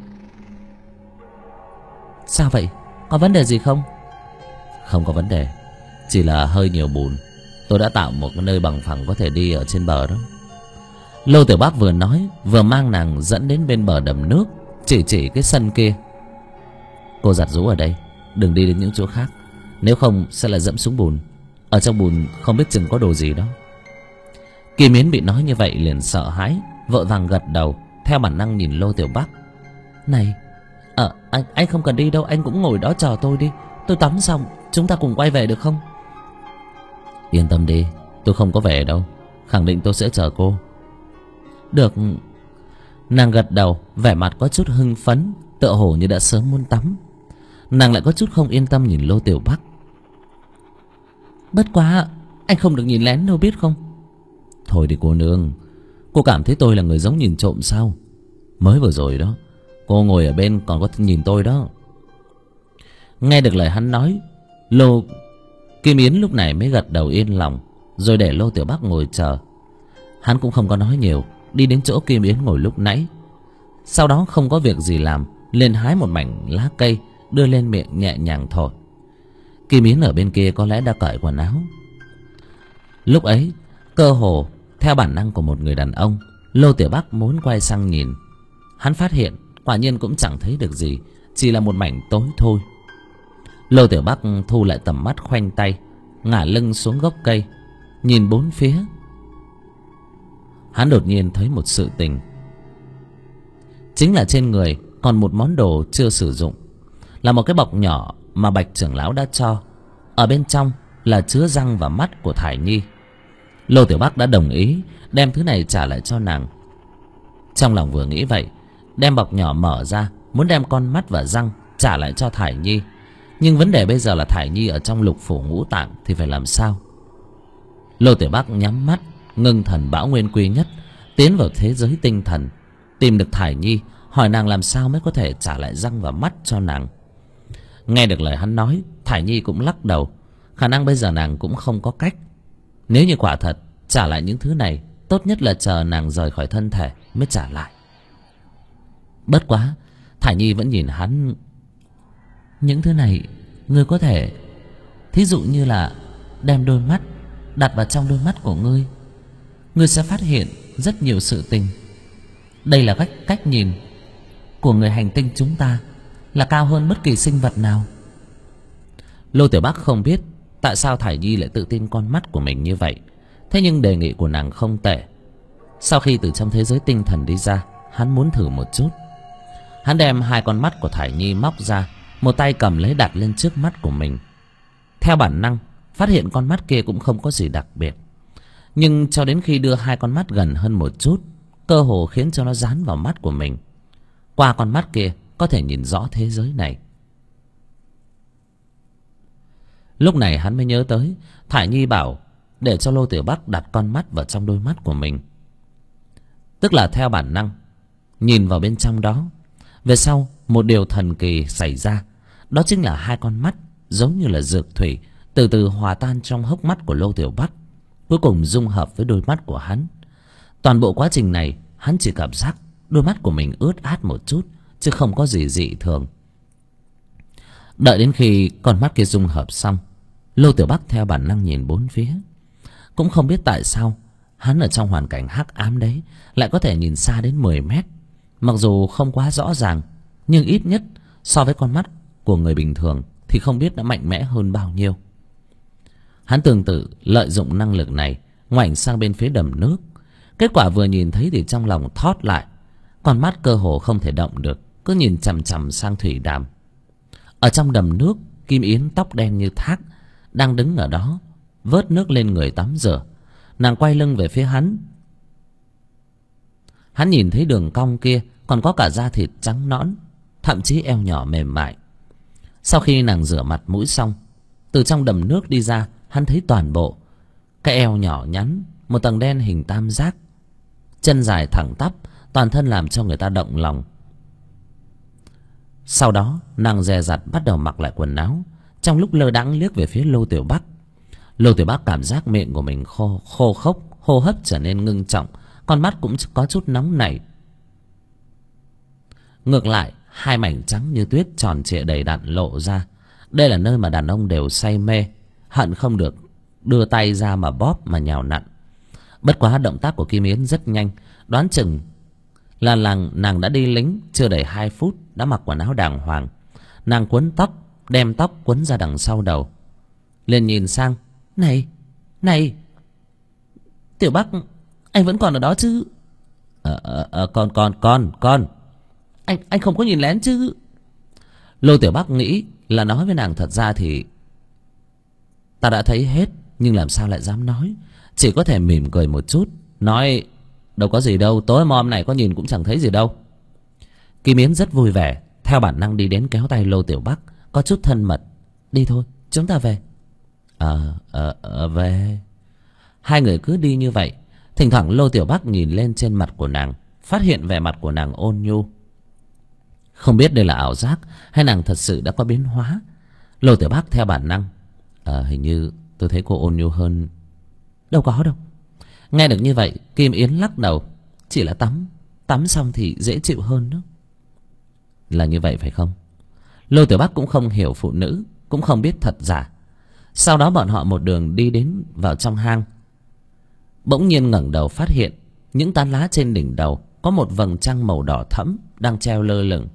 B: Sao vậy? Có vấn đề gì không? Không có vấn đề, chỉ là hơi nhiều bùn. Tôi đã tạo một cái nơi bằng phẳng có thể đi ở trên bờ đó. Lô Tiểu Bắc vừa nói vừa mang nàng dẫn đến bên bờ đầm nước, chỉ cái sân kia. Cô giặt rũ ở đây, đừng đi đến những chỗ khác, nếu không sẽ là dẫm xuống bùn. Ở trong bùn không biết chừng có đồ gì đó. Kim Yến bị nói như vậy liền sợ hãi, vội vàng gật đầu, theo bản năng nhìn Lô Tiểu Bắc. Này, anh không cần đi đâu, anh cũng ngồi đó chờ tôi đi. Tôi tắm xong chúng ta cùng quay về được không? Yên tâm đi, tôi không có về đâu, khẳng định tôi sẽ chờ cô. Được. Nàng gật đầu, vẻ mặt có chút hưng phấn, tựa hồ như đã sớm muốn tắm. Nàng lại có chút không yên tâm nhìn Lô Tiểu Bắc. Bất quá anh không được nhìn lén đâu biết không? Thôi đi cô nương, cô cảm thấy tôi là người giống nhìn trộm sao? Mới vừa rồi đó, cô ngồi ở bên còn có nhìn tôi đó. Nghe được lời hắn nói, Kim Yến lúc này mới gật đầu yên lòng, rồi để Lô Tiểu Bắc ngồi chờ. Hắn cũng không có nói nhiều, đi đến chỗ Kim Yến ngồi lúc nãy. Sau đó không có việc gì làm, liền hái một mảnh lá cây đưa lên miệng nhẹ nhàng thổi. Kim Yến ở bên kia có lẽ đã cởi quần áo. Lúc ấy cơ hồ theo bản năng của một người đàn ông, Lô Tiểu Bắc muốn quay sang nhìn. Hắn phát hiện quả nhiên cũng chẳng thấy được gì, chỉ là một mảnh tối thôi. Lô Tiểu Bắc thu lại tầm mắt, khoanh tay ngả lưng xuống gốc cây, nhìn bốn phía. Hắn đột nhiên thấy một sự tình, chính là trên người còn một món đồ chưa sử dụng, là một cái bọc nhỏ mà Bạch trưởng lão đã cho. Ở bên trong là chứa răng và mắt của Thải Nhi. Lô Tiểu Bắc đã đồng ý đem thứ này trả lại cho nàng. Trong lòng vừa nghĩ vậy, đem bọc nhỏ mở ra, muốn đem con mắt và răng trả lại cho Thải Nhi. Nhưng vấn đề bây giờ là Thải Nhi ở trong lục phủ ngũ tạng thì phải làm sao? Lô Tiểu Bắc nhắm mắt, ngưng thần bão nguyên quy nhất, tiến vào thế giới tinh thần, tìm được Thải Nhi, hỏi nàng làm sao mới có thể trả lại răng và mắt cho nàng. Nghe được lời hắn nói, Thải Nhi cũng lắc đầu, khả năng bây giờ nàng cũng không có cách. Nếu như quả thật trả lại những thứ này, tốt nhất là chờ nàng rời khỏi thân thể mới trả lại. Bất quá Thải Nhi vẫn nhìn hắn. Những thứ này ngươi có thể, thí dụ như là đem đôi mắt đặt vào trong đôi mắt của ngươi, ngươi sẽ phát hiện rất nhiều sự tình. Đây là cách nhìn của người hành tinh chúng ta, là cao hơn bất kỳ sinh vật nào. Lô Tiểu Bắc không biết tại sao Thải Nhi lại tự tin con mắt của mình như vậy, thế nhưng đề nghị của nàng không tệ. Sau khi từ trong thế giới tinh thần đi ra, hắn muốn thử một chút. Hắn đem hai con mắt của Thải Nhi móc ra, một tay cầm lấy đặt lên trước mắt của mình. Theo bản năng phát hiện con mắt kia cũng không có gì đặc biệt, nhưng cho đến khi đưa hai con mắt gần hơn một chút, cơ hồ khiến cho nó dán vào mắt của mình. Qua con mắt kia có thể nhìn rõ thế giới này. Lúc này hắn mới nhớ tới Thải Nhi bảo để cho Lô Tiểu Bắc đặt con mắt vào trong đôi mắt của mình, tức là theo bản năng nhìn vào bên trong đó. Về sau một điều thần kỳ xảy ra, đó chính là hai con mắt giống như là dược thủy từ từ hòa tan trong hốc mắt của Lô Tiểu Bắc, cuối cùng dung hợp với đôi mắt của hắn. Toàn bộ quá trình này hắn chỉ cảm giác đôi mắt của mình ướt át một chút, chứ không có gì dị thường. Đợi đến khi con mắt kia dung hợp xong, Lô Tiểu Bắc theo bản năng nhìn bốn phía. Cũng không biết tại sao hắn ở trong hoàn cảnh hắc ám đấy lại có thể nhìn xa đến 10 mét. Mặc dù không quá rõ ràng, nhưng ít nhất so với con mắt của người bình thường thì không biết đã mạnh mẽ hơn bao nhiêu. Hắn tương tự lợi dụng năng lực này ngoảnh sang bên phía đầm nước. Kết quả vừa nhìn thấy thì trong lòng thót lại, con mắt cơ hồ không thể động được, cứ nhìn chằm chằm sang thủy đàm. Ở trong đầm nước, Kim Yến tóc đen như thác đang đứng ở đó vớt nước lên người tắm rửa. Nàng quay lưng về phía hắn. Hắn nhìn thấy đường cong kia còn có cả da thịt trắng nõn, thậm chí eo nhỏ mềm mại. Sau khi nàng rửa mặt mũi xong, từ trong đầm nước đi ra, hắn thấy toàn bộ cái eo nhỏ nhắn, một tầng đen hình tam giác, chân dài thẳng tắp, toàn thân làm cho người ta động lòng. Sau đó nàng dè dặt bắt đầu mặc lại quần áo, trong lúc lơ đãng liếc về phía Lô Tiểu Bắc. Lô Tiểu Bắc cảm giác miệng của mình khô khốc, hô hấp trở nên ngưng trọng, con mắt cũng có chút nóng nảy. Ngược lại, hai mảnh trắng như tuyết tròn trịa đầy đặn lộ ra. Đây là nơi mà đàn ông đều say mê, hận không được đưa tay ra mà bóp mà nhào nặn. Bất quá động tác của Kim Yến rất nhanh, đoán chừng là nàng đã đi lính chưa đầy 2 phút đã mặc quần áo đàng hoàng. Nàng quấn tóc, đem tóc quấn ra đằng sau đầu, liền nhìn sang. Này Tiểu Bắc, anh vẫn còn ở đó chứ? Con anh không có nhìn lén chứ? Lô Tiểu Bắc nghĩ là nói với nàng thật ra thì ta đã thấy hết, nhưng làm sao lại dám nói. Chỉ có thể mỉm cười một chút, nói đâu có gì đâu, tối mom này có nhìn cũng chẳng thấy gì đâu. Kim Yến rất vui vẻ, theo bản năng đi đến kéo tay Lô Tiểu Bắc, có chút thân mật. Đi thôi, chúng ta về. Về. Hai người cứ đi như vậy. Thỉnh thoảng Lô Tiểu Bắc nhìn lên trên mặt của nàng, phát hiện vẻ mặt của nàng ôn nhu. Không biết đây là ảo giác hay nàng thật sự đã có biến hóa. Lô Tiểu Bắc theo bản năng, hình như tôi thấy cô ôn nhu hơn. Đâu có đâu. Nghe được như vậy, Kim Yến lắc đầu. Chỉ là tắm xong thì dễ chịu hơn đó. Là như vậy phải không? Lô Tiểu Bắc cũng không hiểu phụ nữ, cũng không biết thật giả. Sau đó bọn họ một đường đi đến vào trong hang. Bỗng nhiên ngẩng đầu phát hiện những tán lá trên đỉnh đầu có một vầng trăng màu đỏ thẫm đang treo lơ lửng.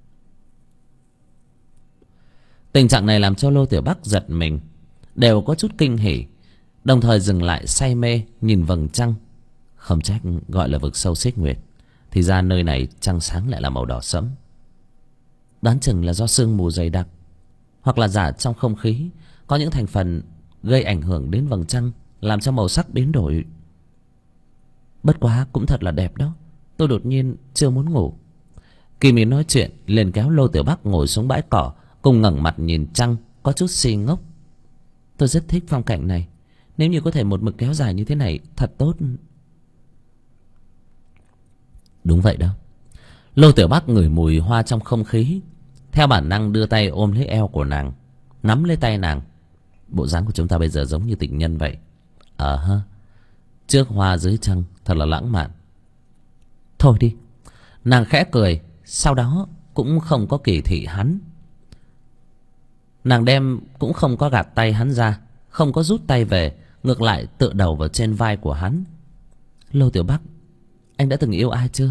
B: Tình trạng này làm cho Lô Tiểu Bắc giật mình, đều có chút kinh hỉ, đồng thời dừng lại say mê nhìn vầng trăng. Không trách gọi là vực sâu xích nguyệt, thì ra nơi này trăng sáng lại là màu đỏ sẫm. Đoán chừng là do sương mù dày đặc, hoặc là giả trong không khí có những thành phần gây ảnh hưởng đến vầng trăng, làm cho màu sắc biến đổi. Bất quá cũng thật là đẹp đó. Tôi đột nhiên chưa muốn ngủ. Kim Yến nói chuyện liền kéo Lô Tiểu Bắc ngồi xuống bãi cỏ, cùng ngẩng mặt nhìn trăng, có chút si ngốc. Tôi rất thích phong cảnh này, nếu như có thể một mực kéo dài như thế này thật tốt. Đúng vậy đó. Lô Tiểu Bắc ngửi mùi hoa trong không khí, theo bản năng đưa tay ôm lấy eo của nàng, nắm lấy tay nàng. Bộ dáng của chúng ta bây giờ giống như tình nhân vậy. Trước hoa dưới trăng thật là lãng mạn. Thôi đi. Nàng khẽ cười, sau đó cũng không có kỳ thị hắn. Nàng đem cũng không có gạt tay hắn ra, không có rút tay về, ngược lại tựa đầu vào trên vai của hắn. Lô Tiểu Bắc, anh đã từng yêu ai chưa?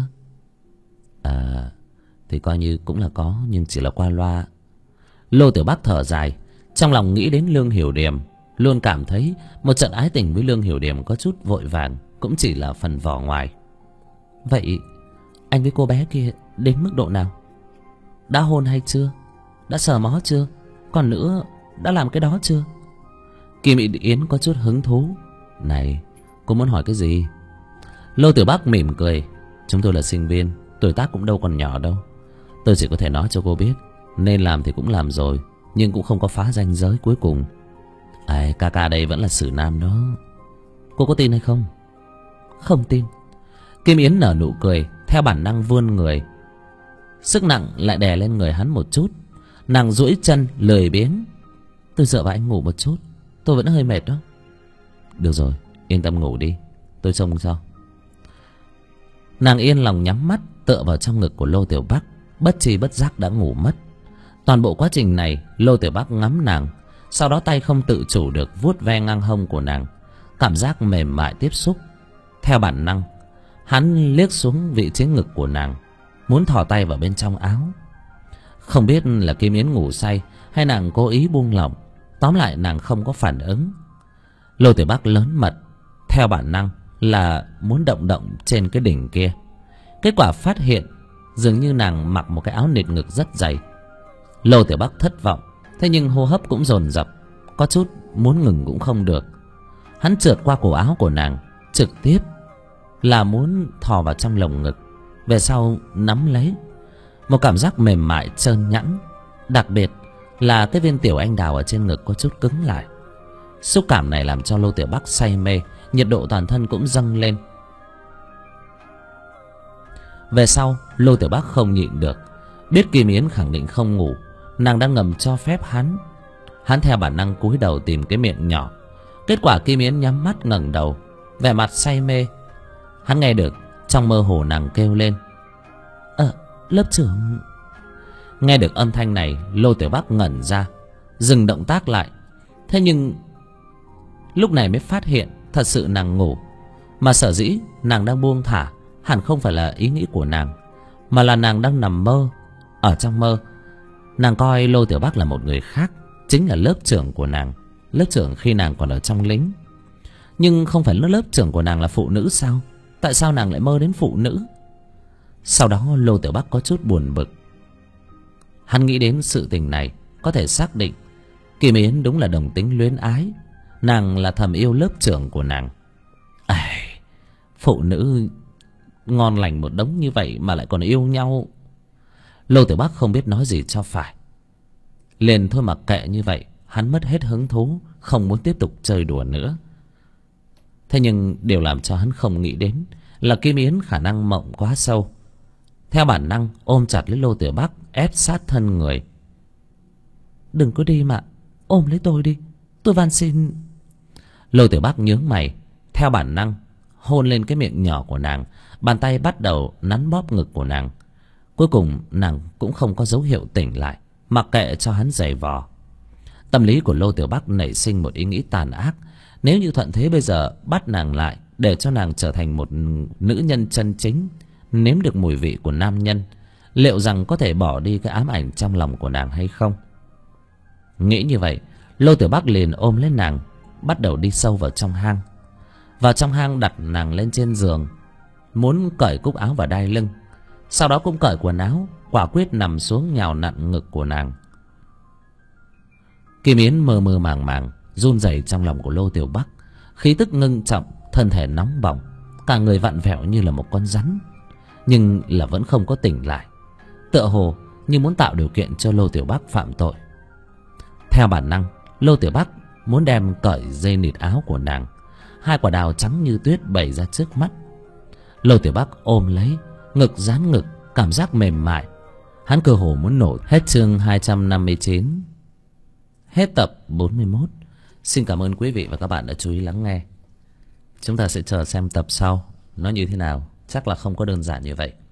B: Thì coi như cũng là có, nhưng chỉ là qua loa. Lô Tiểu Bắc thở dài, trong lòng nghĩ đến Lương Hiểu Điềm, luôn cảm thấy một trận ái tình với Lương Hiểu Điềm có chút vội vàng, cũng chỉ là phần vỏ ngoài. Vậy anh với cô bé kia đến mức độ nào? Đã hôn hay chưa? Đã sờ mó chưa? Còn nữa, đã làm cái đó chưa? Kim Yến có chút hứng thú. Này, cô muốn hỏi cái gì? Lô Tiểu Bắc mỉm cười.
A: Chúng tôi là sinh viên, tuổi tác cũng đâu còn nhỏ đâu. Tôi chỉ có thể nói cho cô biết, nên làm thì cũng làm rồi, nhưng cũng không có phá ranh giới cuối cùng. Ca ca đây vẫn là xử nam đó. Cô có tin hay không?
B: Không tin.
A: Kim Yến nở nụ cười, theo bản năng vươn người. Sức nặng lại đè lên người hắn một chút. Nàng duỗi chân lười biếng.
B: Tôi dựa vào anh ngủ một chút, tôi vẫn hơi mệt đó.
A: Được rồi, yên tâm ngủ đi, tôi trông cho. Nàng yên lòng nhắm mắt, tựa vào trong ngực của Lô Tiểu Bắc, bất tri bất giác đã ngủ mất. Toàn bộ quá trình này Lô Tiểu Bắc ngắm nàng, sau đó tay không tự chủ được vuốt ve ngang hông của nàng. Cảm giác mềm mại tiếp xúc. Theo bản năng hắn liếc xuống vị trí ngực của nàng, muốn thò tay vào bên trong áo. Không biết là Kim Yến ngủ say hay nàng cố ý buông lỏng, tóm lại nàng không có phản ứng. Lô Tiểu Bắc lớn mật, theo bản năng là muốn động động trên cái đỉnh kia. Kết quả phát hiện dường như nàng mặc một cái áo nịt ngực rất dày. Lô Tiểu Bắc thất vọng, thế nhưng hô hấp cũng dồn dập, có chút muốn ngừng cũng không được. Hắn trượt qua cổ áo của nàng, trực tiếp là muốn thò vào trong lồng ngực, về sau nắm lấy. Một cảm giác mềm mại trơn nhẵn, đặc biệt là cái viên tiểu anh đào ở trên ngực có chút cứng lại. Xúc cảm này làm cho Lô Tiểu Bắc say mê, nhiệt độ toàn thân cũng dâng lên. Về sau Lô Tiểu Bắc không nhịn được, biết Kim Yến khẳng định không ngủ, nàng đang ngầm cho phép hắn. Hắn theo bản năng cúi đầu tìm cái miệng nhỏ. Kết quả Kim Yến nhắm mắt ngẩng đầu, vẻ mặt say mê. Hắn nghe được trong mơ hồ nàng kêu lên:
B: Lớp trưởng.
A: Nghe được âm thanh này, Lô Tiểu Bắc ngẩn ra, dừng động tác lại. Thế nhưng lúc này mới phát hiện thật sự nàng ngủ. Mà sở dĩ nàng đang buông thả hẳn không phải là ý nghĩ của nàng, mà là nàng đang nằm mơ. Ở trong mơ, nàng coi Lô Tiểu Bắc là một người khác, chính là lớp trưởng của nàng, lớp trưởng khi nàng còn ở trong lính. Nhưng không phải lớp trưởng của nàng là phụ nữ sao? Tại sao nàng lại mơ đến phụ nữ? Sau đó Lô Tiểu Bắc có chút buồn bực. Hắn nghĩ đến sự tình này, có thể xác định Kim Yến đúng là đồng tính luyến ái. Nàng là thầm yêu lớp trưởng của nàng. Phụ nữ ngon lành một đống như vậy mà lại còn yêu nhau. Lô Tiểu Bắc không biết nói gì cho phải, liền thôi mặc kệ như vậy. Hắn mất hết hứng thú, không muốn tiếp tục chơi đùa nữa. Thế nhưng điều làm cho hắn không nghĩ đến là Kim Yến khả năng mộng quá sâu. Theo bản năng ôm chặt lấy Lô Tiểu Bắc, ép sát thân người.
B: Đừng có đi mà, ôm lấy tôi đi, tôi van xin.
A: Lô Tiểu Bắc nhướng mày, theo bản năng hôn lên cái miệng nhỏ của nàng. Bàn tay bắt đầu nắn bóp ngực của nàng. Cuối cùng nàng cũng không có dấu hiệu tỉnh lại, mặc kệ cho hắn giày vò. Tâm lý của Lô Tiểu Bắc nảy sinh một ý nghĩ tàn ác. Nếu như thuận thế bây giờ bắt nàng lại, để cho nàng trở thành một nữ nhân chân chính, nếm được mùi vị của nam nhân, liệu rằng có thể bỏ đi cái ám ảnh trong lòng của nàng hay không? Nghĩ như vậy, Lô Tiểu Bắc liền ôm lấy nàng, bắt đầu đi sâu vào trong hang. Vào trong hang đặt nàng lên trên giường, muốn cởi cúc áo và đai lưng, sau đó cũng cởi quần áo, quả quyết nằm xuống nhào nặn ngực của nàng. Kim Yến mơ mơ màng màng, run rẩy trong lòng của Lô Tiểu Bắc, khí tức ngưng trọng, thân thể nóng bỏng, cả người vặn vẹo như là một con rắn, nhưng là vẫn không có tỉnh lại, tựa hồ như muốn tạo điều kiện cho Lô Tiểu Bắc phạm tội. Theo bản năng, Lô Tiểu Bắc muốn đem cởi dây nịt áo của nàng. Hai quả đào trắng như tuyết bày ra trước mắt. Lô Tiểu Bắc ôm lấy, ngực dán ngực, cảm giác mềm mại. Hắn cơ hồ muốn nổ. Hết chương 259. Hết tập 41. Xin cảm ơn quý vị và các bạn đã chú ý lắng nghe. Chúng ta sẽ chờ xem tập sau nó như thế nào. Chắc là không có đơn giản như vậy.